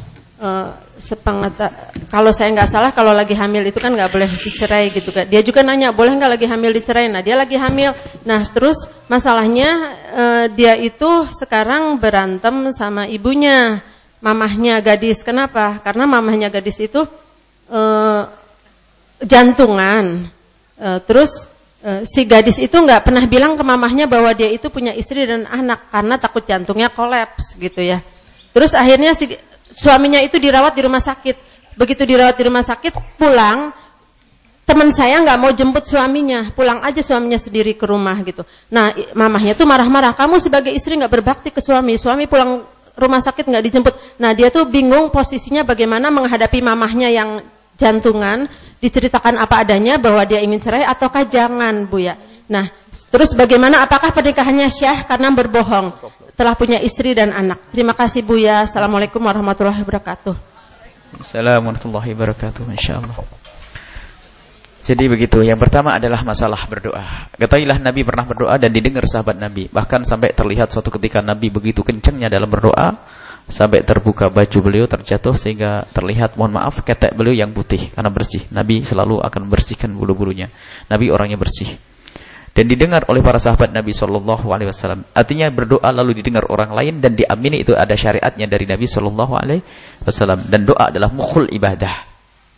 Kalau saya nggak salah kalau lagi hamil itu kan nggak boleh dicerai gitu kan. Dia juga nanya boleh nggak lagi hamil dicerai. Nah dia lagi hamil. Nah terus masalahnya dia itu sekarang berantem sama ibunya, mamahnya gadis. Kenapa? Karena mamahnya gadis itu jantungan. Terus si gadis itu nggak pernah bilang ke mamahnya bahwa dia itu punya istri dan anak karena takut jantungnya kolaps gitu ya. Terus akhirnya si suaminya itu dirawat di rumah sakit. Begitu dirawat di rumah sakit, pulang teman saya nggak mau jemput suaminya, pulang aja suaminya sendiri ke rumah gitu. Nah mamahnya tuh marah-marah, kamu sebagai istri nggak berbakti ke suami pulang rumah sakit nggak dijemput. Nah dia tuh bingung posisinya bagaimana menghadapi mamahnya yang jantungan, diceritakan apa adanya bahwa dia ingin cerai ataukah jangan Buya. Nah terus bagaimana, apakah pernikahannya syah karena berbohong telah punya istri dan anak. Terima kasih Buya. Assalamualaikum warahmatullahi wabarakatuh. Assalamualaikum warahmatullahi wabarakatuh. Insyaallah. Jadi begitu. Yang pertama adalah masalah berdoa. Ketahuilah Nabi pernah berdoa dan didengar sahabat Nabi. Bahkan sampai terlihat suatu ketika Nabi begitu kencangnya dalam berdoa sampai terbuka baju beliau, terjatuh sehingga terlihat, mohon maaf, ketek beliau yang putih karena bersih. Nabi selalu akan membersihkan bulu-bulunya. Nabi orangnya bersih. dan didengar oleh para sahabat Nabi sallallahu alaihi wasallam. Artinya berdoa lalu didengar orang lain dan diamini, itu ada syariatnya dari Nabi sallallahu alaihi wasallam. Dan doa adalah mukhul ibadah.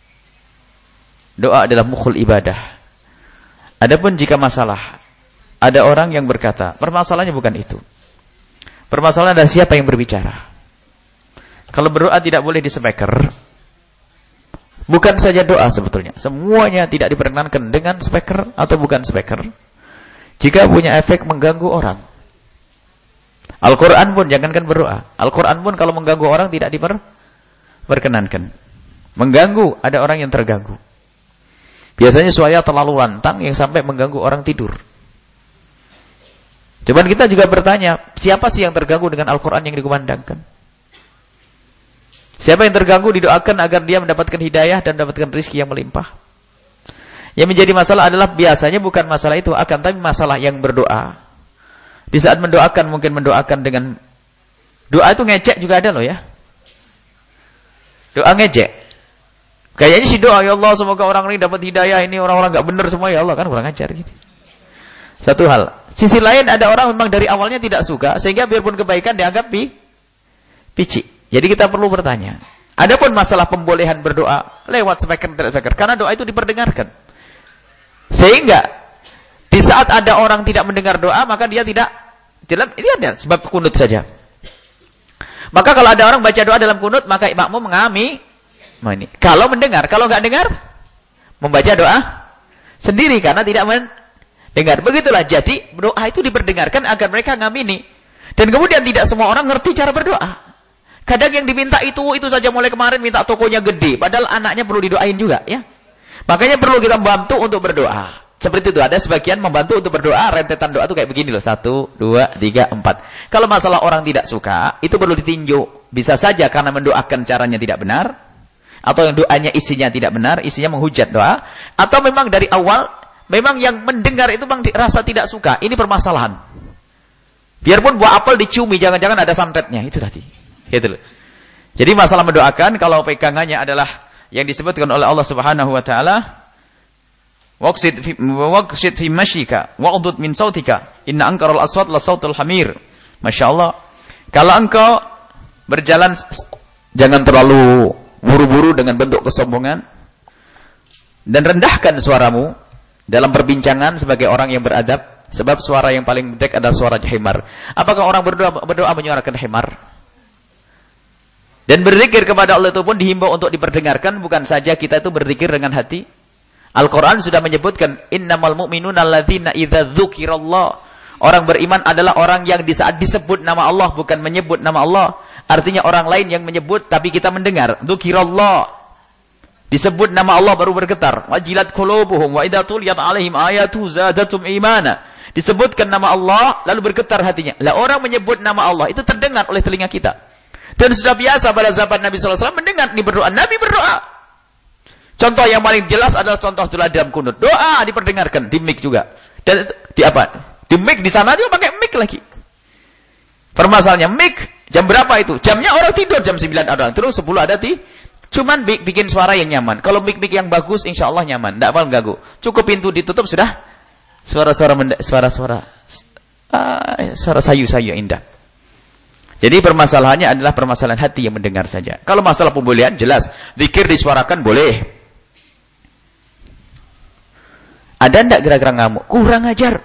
Doa adalah mukhul ibadah. Adapun jika masalah, ada orang yang berkata, permasalahannya bukan itu. Permasalahan adalah siapa yang berbicara. Kalau berdoa tidak boleh di speaker. Bukan saja doa sebetulnya, semuanya tidak diperkenankan dengan speaker atau bukan speaker. Jika punya efek mengganggu orang. Al-Quran pun jangankan berdoa. Al-Quran pun kalau mengganggu orang tidak diperkenankan. Mengganggu, ada orang yang terganggu. Biasanya suara terlalu lantang yang sampai mengganggu orang tidur. Cuman kita juga bertanya, siapa sih yang terganggu dengan Al-Quran yang dikumandangkan? Siapa yang terganggu didoakan agar dia mendapatkan hidayah dan mendapatkan rezeki yang melimpah? Yang menjadi masalah adalah biasanya bukan masalah itu, akan tapi masalah yang berdoa. Di saat mendoakan, mungkin mendoakan dengan doa itu ngecek juga ada loh ya. Doa ngecek. Kayaknya si doa, ya Allah semoga orang ini dapat hidayah, ini orang-orang gak benar semua, ya Allah, kan kurang ajar gini. Satu hal. Sisi lain ada orang memang dari awalnya tidak suka, sehingga biarpun kebaikan dianggap pici. Jadi kita perlu bertanya. Adapun masalah pembolehan berdoa lewat speaker tidak speaker, karena doa itu diperdengarkan. Sehingga di saat ada orang tidak mendengar doa, maka dia tidak dalam ini ada sebab kunut saja. Maka kalau ada orang baca doa dalam kunut, maka makmum mengami ini. Kalau mendengar, kalau enggak dengar, membaca doa sendiri karena tidak mendengar. Begitulah. Jadi doa itu diperdengarkan agar mereka ngamini. Dan kemudian tidak semua orang ngerti cara berdoa. Kadang yang diminta itu saja, mulai kemarin minta tokonya gede, padahal anaknya perlu didoain juga, ya. Makanya perlu kita membantu untuk berdoa. Seperti itu, ada sebagian membantu untuk berdoa, rentetan doa itu kayak begini loh. 1, 2, 3, 4. Kalau masalah orang tidak suka, itu perlu ditinjau. Bisa saja karena mendoakan caranya tidak benar, atau yang doanya isinya tidak benar, isinya menghujat doa, atau memang dari awal, memang yang mendengar itu memang rasa tidak suka. Ini permasalahan. Biarpun buah apel diciumi, jangan-jangan ada santetnya, itu tadi. Gitu loh. Jadi masalah mendoakan, kalau pegangannya adalah yang disebutkan oleh Allah Subhanahu wa taala, waqsid fi mashika wa'dud min sautika inna ankaral aswat la sautul hamir. Masyaallah. Kalau engkau berjalan jangan terlalu buru-buru dengan bentuk kesombongan, dan rendahkan suaramu dalam perbincangan sebagai orang yang beradab, sebab suara yang paling baik adalah suara himar. Apakah orang berdoa menyuarakan himar? Dan berzikir kepada Allah itu pun dihimbau untuk diperdengarkan, bukan saja kita itu berzikir dengan hati. Al-Quran sudah menyebutkan, innamal mu'minuna alladzina idza dzukirallah. Orang beriman adalah orang yang di saat disebut nama Allah, bukan menyebut nama Allah. Artinya orang lain yang menyebut, tapi kita mendengar. Dzukirallah. Disebut nama Allah baru bergetar. Wajilat qulubuhum wa idza tuliyat alaihim ayatu zadatum imana. Disebutkan nama Allah, lalu bergetar hatinya. Lah orang menyebut nama Allah, itu terdengar oleh telinga kita. Dan sudah biasa pada zaman Nabi SAW mendengar nih berdoa. Nabi berdoa. Contoh yang paling jelas adalah contoh dalam kunut. Doa diperdengarkan di mic juga. Dan di apa? Di mic di sana juga pakai mic lagi. Permasalahannya mic jam berapa itu? Jamnya orang tidur jam 9 orang. Terus 10 ada cuman bikin suara yang nyaman. Kalau mic yang bagus insya Allah nyaman. Tidak bakal ganggu. Cukup pintu ditutup sudah suara-suara sayu-sayu indah. Jadi permasalahannya adalah permasalahan hati yang mendengar saja. Kalau masalah pembolehan jelas, zikir disuarakan boleh. Ada enggak gerak-gerak ngamuk? Kurang ajar.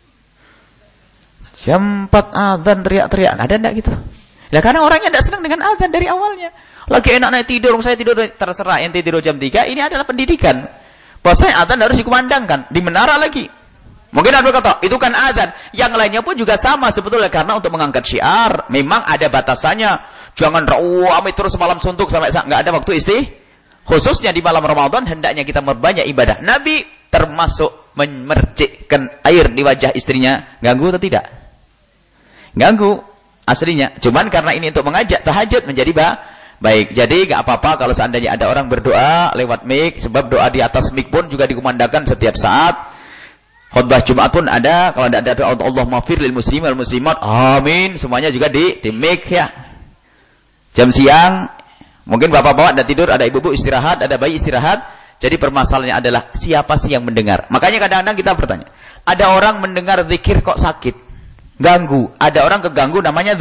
Jam 4 azan teriak-teriak. Ada enggak gitu? Lah karena orangnya enggak senang dengan azan dari awalnya. Lagi enak-enak tidur, saya tidur terserah, ente tidur jam 3. Ini adalah pendidikan. Bahwasanya azan harus dikumandangkan, di menara lagi. Mungkin ada kata, itu kan azan. Yang lainnya pun juga sama sebetulnya. Karena untuk mengangkat syiar, memang ada batasannya. Jangan ramai terus malam suntuk sampai nggak ada waktu Khususnya di malam Ramadan, hendaknya kita memperbanyak ibadah. Nabi termasuk memercikkan air di wajah istrinya. Ganggu atau tidak? Ganggu aslinya. Cuman karena ini untuk mengajak tahajud menjadi baik. Jadi nggak apa-apa kalau seandainya ada orang berdoa lewat mic. Sebab doa di atas mic pun juga dikumandangkan setiap saat. Khutbah Jumat pun ada, kalau tidak ada Allah maghfir lil muslimin wal muslimat, amin, semuanya juga di mic ya. Jam siang, mungkin bapak-bapak ada tidur, ada ibu-ibu istirahat, ada bayi istirahat. Jadi permasalahannya adalah siapa sih yang mendengar? Makanya kadang-kadang kita bertanya, Ada orang mendengar zikir kok sakit, ganggu. Ada orang keganggu namanya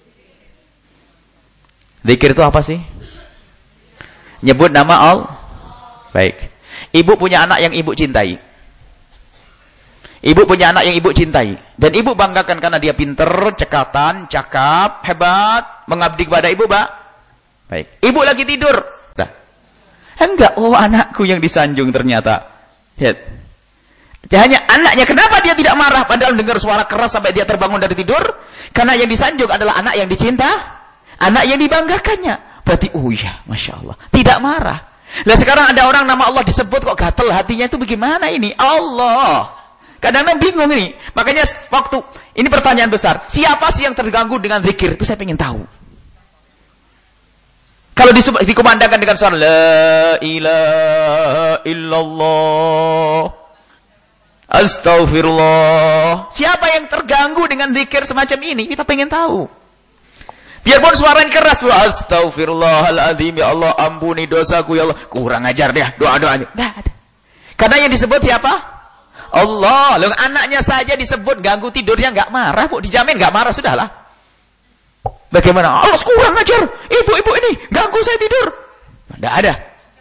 zikir itu apa sih? Nyebut nama Allah. Baik. Ibu punya anak yang ibu cintai. Ibu punya anak yang ibu cintai. Dan ibu banggakan karena dia pinter, cekatan, cakap, hebat, mengabdi kepada ibu, Pak. Baik. Ibu lagi tidur. Nah. Enggak, oh anakku yang disanjung ternyata. Lihat. Hanya anaknya, kenapa dia tidak marah padahal dengar suara keras sampai dia terbangun dari tidur? Karena yang disanjung adalah anak yang dicinta, anak yang dibanggakannya. Berarti, oh iya, Masya Allah. Tidak marah. Nah sekarang ada orang nama Allah disebut kok gatel hatinya, itu bagaimana ini? Allah. Kadang-kadang bingung ini. Makanya waktu, ini pertanyaan besar. Siapa sih yang terganggu dengan zikir? Itu saya ingin tahu. Kalau dikumandangkan dengan suara La ilaha illallah Astaghfirullah. Siapa yang terganggu dengan zikir semacam ini? Kita pengen tahu. Biarpun suaranya keras, Astaghfirullahaladzim, ya Allah ampuni dosaku ya Allah. Kurang ajar dia, doa-doanya. Tidak ada. Karena yang disebut siapa? Allah. Lalu anaknya saja disebut ganggu tidurnya nggak marah, Bu. Dijamin nggak marah, sudahlah. Bagaimana? Allah kurang ajar. Ibu-ibu ini ganggu saya tidur. Tidak ada.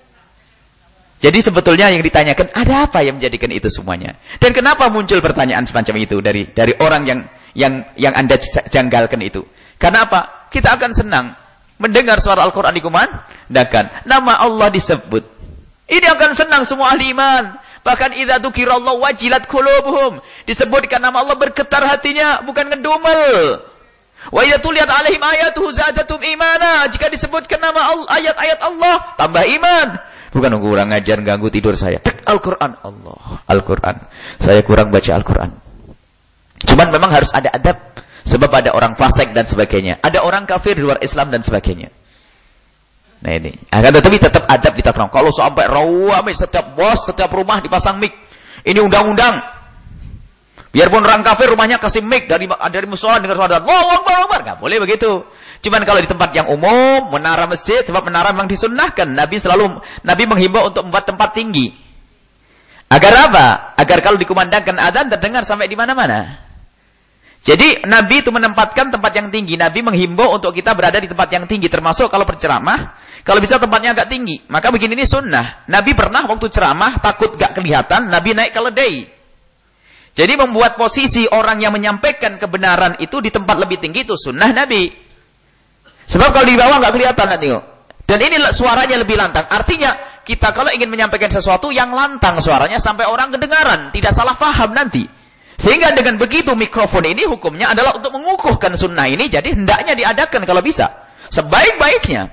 Jadi sebetulnya yang ditanyakan, ada apa yang menjadikan itu semuanya? Dan kenapa muncul pertanyaan semacam itu dari orang yang Anda janggalkan itu? Karena apa? Kita akan senang mendengar suara Al-Quran dikumandangkan. Nama Allah disebut. Ini akan senang semua ahli iman. Bahkan idza dzukirallahu wajilat qulubuhum. Disebutkan nama Allah bergetar hatinya, bukan ngedumel. Wa idza tuliyat alaihim ayatuhu zadatum imana. Jika disebutkan nama Allah, ayat-ayat Allah, tambah iman. Bukan kurang ajar ganggu tidur saya. Al-Quran, Allah, Al-Quran. Saya kurang baca Al-Quran. Cuman memang harus ada adab. Sebab ada orang fasik dan sebagainya. Ada orang kafir di luar Islam dan sebagainya. Nah ini. Akan tetapi tetap adab kita terang. Kalau sampai ramai setiap bos, setiap rumah dipasang mic. Ini undang-undang. Biarpun orang kafir rumahnya kasih mic dari musola dengar suara Allahu Akbar. Enggak boleh begitu. Cuman kalau di tempat yang umum, menara masjid, sebab menara memang disunnahkan. Nabi menghimbau untuk membuat tempat tinggi. Agar apa? Agar kalau dikumandangkan adzan terdengar sampai di mana-mana. Jadi Nabi itu menempatkan tempat yang tinggi. Nabi menghimbau untuk kita berada di tempat yang tinggi. Termasuk kalau berceramah. Kalau bisa tempatnya agak tinggi. Maka begini ini sunnah. Nabi pernah waktu ceramah takut gak kelihatan. Nabi naik keledai. Jadi membuat posisi orang yang menyampaikan kebenaran itu di tempat lebih tinggi itu sunnah Nabi. Sebab kalau di bawah gak kelihatan nanti. Dan ini suaranya lebih lantang. Artinya kita kalau ingin menyampaikan sesuatu yang lantang suaranya sampai orang kedengaran. Tidak salah paham nanti. Sehingga dengan begitu mikrofon ini hukumnya adalah untuk mengukuhkan sunnah ini. Jadi hendaknya diadakan kalau bisa. Sebaik-baiknya.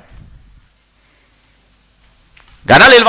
Karena lil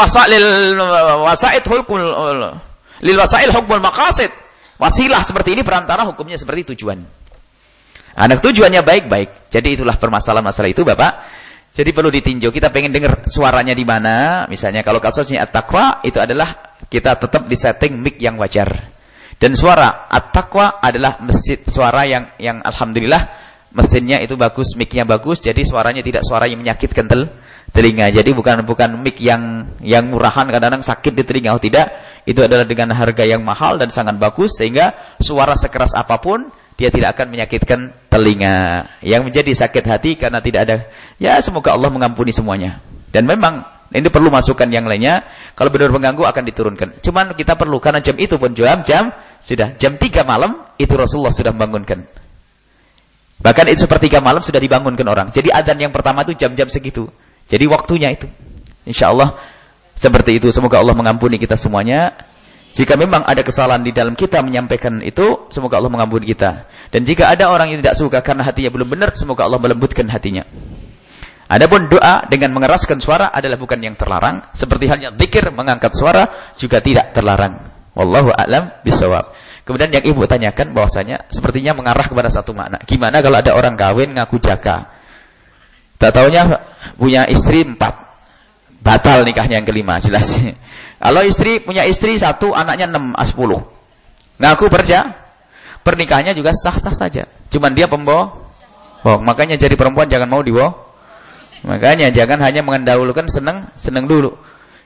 wasail hukmul maqasid. Wasilah seperti ini perantara hukumnya seperti tujuan. Anak tujuannya baik-baik. Jadi itulah permasalahan masalah itu Bapak. Jadi perlu ditinjau. Kita pengen dengar suaranya di mana. Misalnya kalau kasusnya at-taqwa itu adalah kita tetap disetting mic yang wajar. Dan suara at-taqwa adalah suara yang alhamdulillah mesinnya itu bagus, mic-nya bagus, jadi suaranya tidak suara yang menyakitkan telinga. Jadi bukan mic yang murahan kadang-kadang sakit di telinga. Oh tidak, itu adalah dengan harga yang mahal dan sangat bagus sehingga suara sekeras apapun dia tidak akan menyakitkan telinga. Yang menjadi sakit hati karena tidak ada. Ya semoga Allah mengampuni semuanya. Dan memang ini perlu masukan yang lainnya. Kalau benar mengganggu akan diturunkan. Cuman kita perlu karena jam itu pun jam 3 malam itu Rasulullah sudah membangunkan. Bahkan itu sepertiga malam sudah dibangunkan orang. Jadi adzan yang pertama itu jam-jam segitu. Jadi waktunya itu. Insyaallah seperti itu. Semoga Allah mengampuni kita semuanya. Jika memang ada kesalahan di dalam kita menyampaikan itu, semoga Allah mengampuni kita. Dan jika ada orang yang tidak suka karena hatinya belum benar, semoga Allah melembutkan hatinya. Adapun doa dengan mengeraskan suara adalah bukan yang terlarang. Seperti halnya zikir mengangkat suara juga tidak terlarang. Wallahu a'lam bishawab. Kemudian yang ibu tanyakan bahwasanya sepertinya mengarah kepada satu makna. Gimana kalau ada orang kawin ngaku jaka? Tak taunya punya istri 4. Batal nikahnya yang kelima, jelas. Kalau punya istri 1, anaknya 6, 10. Ngaku pernikahannya juga sah-sah saja. Cuman dia pembohong. Makanya jadi perempuan jangan mau dibohong. Makanya jangan hanya mengendahulukan seneng dulu.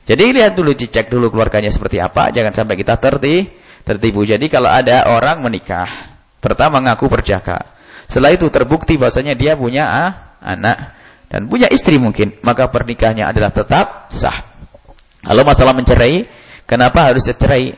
Jadi lihat dulu, dicek dulu keluarganya seperti apa, jangan sampai kita tertipu. Jadi kalau ada orang menikah, pertama ngaku berjaka, setelah itu terbukti bahwasanya dia punya anak dan punya istri mungkin, maka pernikahannya adalah tetap sah. Kalau masalah mencerai, kenapa harus cerai?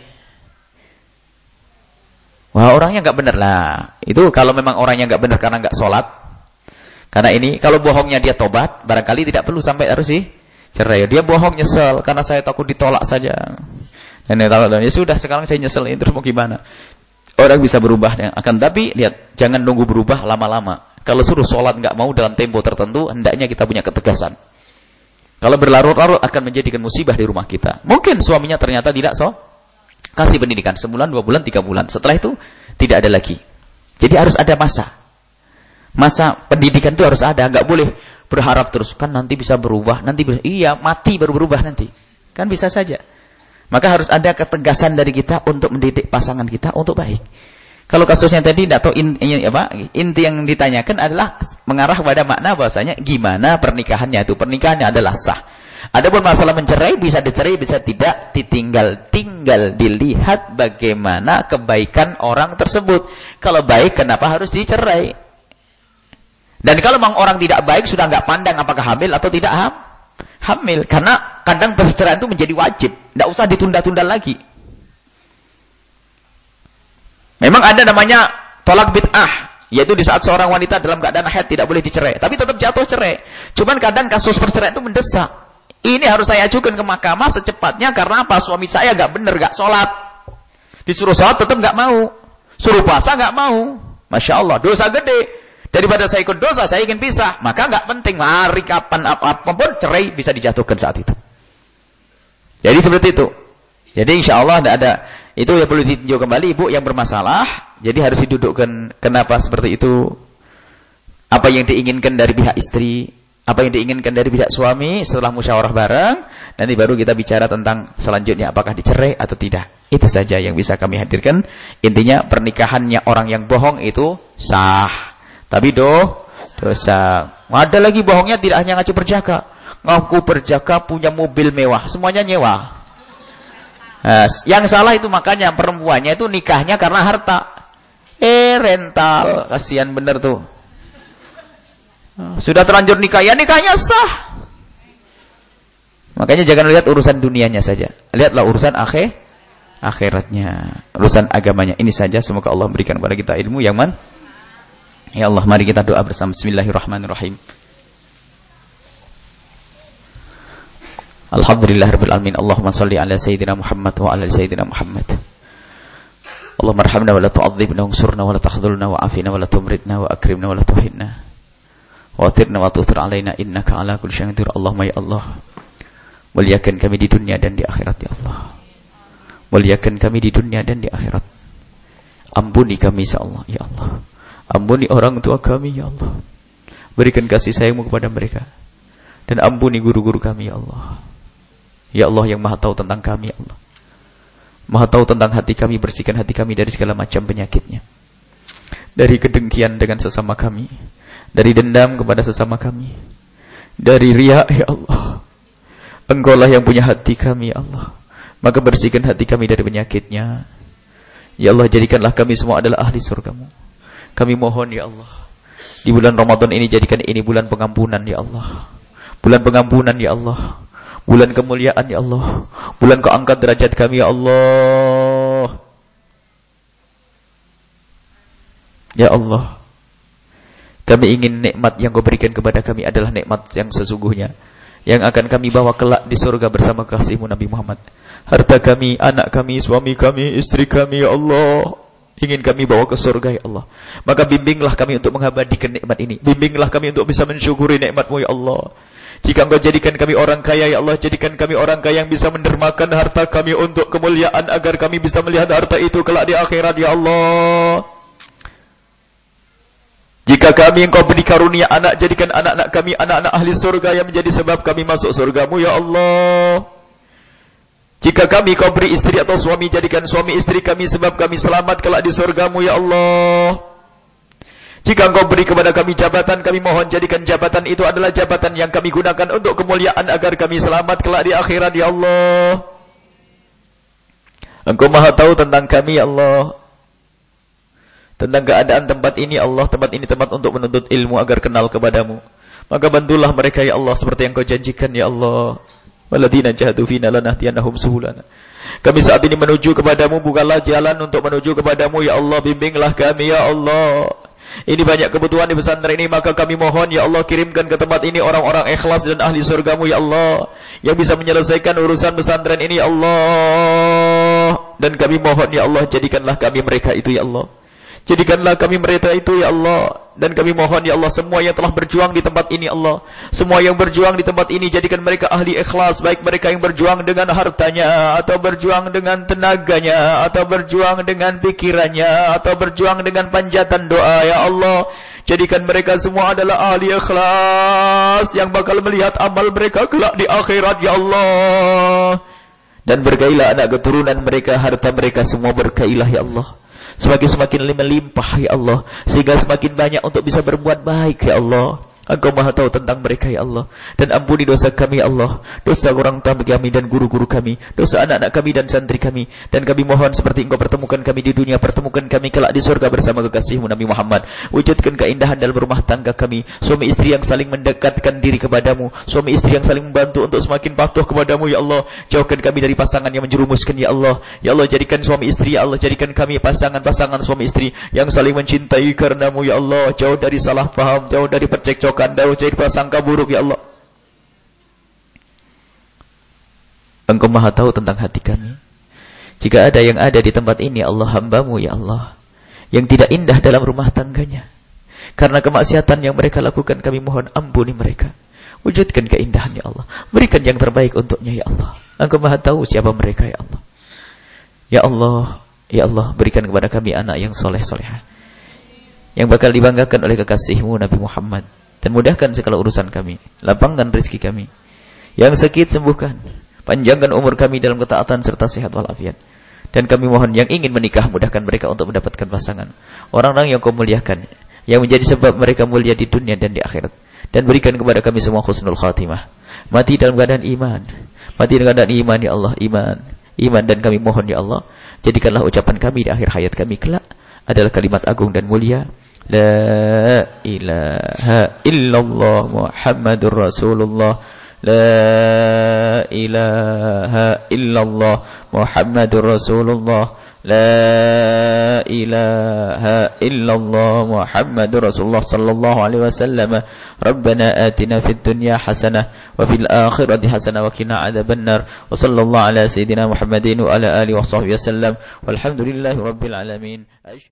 Wah, orangnya nggak benar lah. Itu kalau memang orangnya nggak benar karena nggak sholat. Karena ini, kalau bohongnya dia tobat, barangkali tidak perlu sampai harus cerai. Dia bohong nyesel karena saya takut ditolak saja. Dan ya sudah, sekarang saya nyesel, ini terus mau gimana? Orang bisa berubah, akan tapi lihat, jangan nunggu berubah lama-lama. Kalau suruh sholat nggak mau dalam tempo tertentu, hendaknya kita punya ketegasan. Kalau berlarut-larut akan menjadikan musibah di rumah kita. Mungkin suaminya ternyata tidak kasih pendidikan sebulan, 2 bulan, 3 bulan. Setelah itu tidak ada lagi. Jadi harus ada masa pendidikan itu harus ada, nggak boleh berharap terus kan nanti bisa berubah, iya mati baru berubah nanti, kan bisa saja. Maka harus ada ketegasan dari kita untuk mendidik pasangan kita untuk baik. Kalau kasusnya tadi tidak tahu inti yang ditanyakan adalah mengarah kepada makna bahwasanya gimana pernikahannya itu, pernikahannya adalah sah. Adapun masalah mencerai, bisa dicerai bisa tidak, tinggal dilihat bagaimana kebaikan orang tersebut. Kalau baik kenapa harus dicerai? Dan kalau memang orang tidak baik, sudah nggak pandang apakah hamil atau tidak hamil. Karena kadang perceraian itu menjadi wajib. Tidak usah ditunda-tunda lagi. Memang ada namanya tolak bid'ah. Yaitu di saat seorang wanita dalam keadaan haid tidak boleh dicerai. Tapi tetap jatuh cerai. Cuman kadang kasus perceraian itu mendesak. Ini harus saya ajukan ke mahkamah secepatnya. Karena apa? Suami saya nggak benar, nggak sholat. Disuruh sholat tetap nggak mau. Suruh puasa nggak mau. Masya Allah, dosa gede. Daripada saya ikut dosa, saya ingin pisah. Maka nggak penting, mari kapan apapun cerai bisa dijatuhkan saat itu. Jadi seperti itu. Jadi insya Allah tidak ada. Itu yang perlu ditinjau kembali ibu yang bermasalah. Jadi harus didudukkan kenapa seperti itu. Apa yang diinginkan dari pihak istri, apa yang diinginkan dari pihak suami setelah musyawarah bareng. Nanti baru kita bicara tentang selanjutnya apakah dicerai atau tidak. Itu saja yang bisa kami hadirkan. Intinya pernikahannya orang yang bohong itu sah. Tapi dosa. Ada lagi bohongnya tidak hanya ngaku berjaka. Ngaku berjaka punya mobil mewah. Semuanya nyewa. Nah, yang salah itu makanya perempuannya itu nikahnya karena harta. Rental. Kasihan bener tuh. Sudah terlanjur nikah. Ya nikahnya sah. Makanya jangan lihat urusan dunianya saja. Lihatlah urusan akhiratnya. Urusan agamanya. Ini saja. Semoga Allah berikan kepada kita ilmu yang Ya Allah, mari kita doa bersama. Bismillahirrahmanirrahim. Alhamdulillahirabbil alamin. Allahumma shalli ala sayyidina Muhammad wa ala sayyidina Muhammad. Allahumma arhamna wa la tu'adzibna wansurna wa la takhdhulna wa afina wa la tumritna wa akrimna wa la tuhinna. Wa athirna wa tuthir alaina innaka ala kulli syai'in qadir. Allahumma ya Allah, muliakan kami di dunia dan di akhirat ya Allah. Muliakan kami di dunia dan di akhirat. Ampuni kami ya Allah, ya Allah. Ampuni orang tua kami ya Allah. Berikan kasih sayang-Mu kepada mereka. Dan ampuni guru-guru kami ya Allah. Ya Allah yang maha tahu tentang kami ya Allah. Maha tahu tentang hati kami, bersihkan hati kami dari segala macam penyakitnya. Dari kedengkian dengan sesama kami, dari dendam kepada sesama kami, dari riya ya Allah. Engkau lah yang punya hati kami ya Allah. Maka bersihkan hati kami dari penyakitnya. Ya Allah, jadikanlah kami semua adalah ahli surga-Mu. Kami mohon ya Allah, di bulan Ramadan ini jadikan ini bulan pengampunan ya Allah. Bulan pengampunan ya Allah. Bulan kemuliaan ya Allah. Bulan Kau angkat derajat kami ya Allah. Ya Allah, kami ingin nikmat yang Kau berikan kepada kami adalah nikmat yang sesungguhnya, yang akan kami bawa kelak di surga bersama kasih-Mu Nabi Muhammad. Harta kami, anak kami, suami kami, istri kami ya Allah, ingin kami bawa ke surga ya Allah. Maka bimbinglah kami untuk mengabadikan nikmat ini. Bimbinglah kami untuk bisa mensyukuri nikmat-Mu ya Allah. Jika Engkau jadikan kami orang kaya ya Allah, jadikan kami orang kaya yang bisa mendermakan harta kami untuk kemuliaan, agar kami bisa melihat harta itu kelak di akhirat ya Allah. Jika kami Engkau beri karunia anak, jadikan anak-anak kami anak-anak ahli surga yang menjadi sebab kami masuk surga-Mu ya Allah. Jika kami Kau beri istri atau suami, jadikan suami istri kami sebab kami selamat kelak di surga-Mu ya Allah. Jika Engkau beri kepada kami jabatan, kami mohon jadikan jabatan itu adalah jabatan yang kami gunakan untuk kemuliaan agar kami selamat kelak di akhirat, ya Allah. Engkau Maha tahu tentang kami, ya Allah. Tentang keadaan tempat ini, Allah. Tempat ini tempat untuk menuntut ilmu agar kenal kepadamu. Maka bantulah mereka, ya Allah, seperti yang Kau janjikan, ya Allah. Walladzina jahadu fina lanahdiyannahum subulana. Kami saat ini menuju kepadamu, bukalah jalan untuk menuju kepadamu, ya Allah. Bimbinglah kami, ya Allah. Ini banyak kebutuhan di pesantren ini, maka kami mohon, ya Allah, kirimkan ke tempat ini orang-orang ikhlas dan ahli surgamu, ya Allah, yang bisa menyelesaikan urusan pesantren ini, ya Allah. Dan kami mohon, ya Allah, jadikanlah kami mereka itu, ya Allah. Jadikanlah kami mereka itu, ya Allah. Dan kami mohon, ya Allah, semua yang telah berjuang di tempat ini, Allah, semua yang berjuang di tempat ini, jadikan mereka ahli ikhlas, baik mereka yang berjuang dengan hartanya, atau berjuang dengan tenaganya, atau berjuang dengan pikirannya, atau berjuang dengan panjatan doa, ya Allah. Jadikan mereka semua adalah ahli ikhlas yang bakal melihat amal mereka kelak di akhirat, ya Allah. Dan berkailah anak keturunan mereka, harta mereka semua berkailah, ya Allah. Semakin melimpah, ya Allah, sehingga semakin banyak untuk bisa berbuat baik, ya Allah. Engkau Maha tahu tentang mereka, ya Allah. Dan ampuni dosa kami, ya Allah, dosa orang tua kami dan guru-guru kami, dosa anak-anak kami dan santri kami. Dan kami mohon seperti Engkau pertemukan kami di dunia, pertemukan kami kelak di surga bersama kekasih-Mu Nabi Muhammad. Wujudkan keindahan dalam rumah tangga kami, suami istri yang saling mendekatkan diri kepadamu, suami istri yang saling membantu untuk semakin patuh kepadamu, ya Allah. Jauhkan kami dari pasangan yang menjerumuskan, ya Allah. Ya Allah, jadikan suami istri, ya Allah, jadikan kami pasangan-pasangan suami istri yang saling mencintai karenamu, ya Allah. Jauh dari salah faham, jauh dari percekcokan, jauh dari prasangka buruk, ya Allah. Engkau Maha tahu tentang hati kami. Jika ada yang ada di tempat ini, Allah, hamba-Mu, ya Allah, yang tidak indah dalam rumah tangganya karena kemaksiatan yang mereka lakukan, kami mohon ampuni mereka. Wujudkan keindahan, ya Allah. Berikan yang terbaik untuknya, ya Allah. Engkau Maha tahu siapa mereka, ya Allah. Ya Allah, ya Allah, berikan kepada kami anak yang soleh-solehah, yang bakal dibanggakan oleh kekasih-Mu Nabi Muhammad. Dan mudahkan segala urusan kami, lapangkan rezeki kami. Yang sakit sembuhkan, panjangkan umur kami dalam ketaatan serta sehat walafiat. Dan kami mohon yang ingin menikah, mudahkan mereka untuk mendapatkan pasangan, orang-orang yang Kau muliakan, yang menjadi sebab mereka mulia di dunia dan di akhirat. Dan berikan kepada kami semua husnul khatimah, mati dalam keadaan iman, mati dalam keadaan iman, ya Allah, iman. Dan kami mohon, ya Allah, jadikanlah ucapan kami di akhir hayat kami kelak adalah kalimat agung dan mulia, La ilaha illallah Muhammadur Rasulullah. La ilaha illallah Muhammadur Rasulullah. La ilaha illallah Muhammadur Rasulullah sallallahu alaihi wasallam. Rabbana atina fid dunya hasanah wa fil akhirati hasanah wa qina adzabannar. Wa sallallahu ala sayidina Muhammadin wa ala alihi wa sahbihi wasallam. Walhamdulillahi rabbil alamin.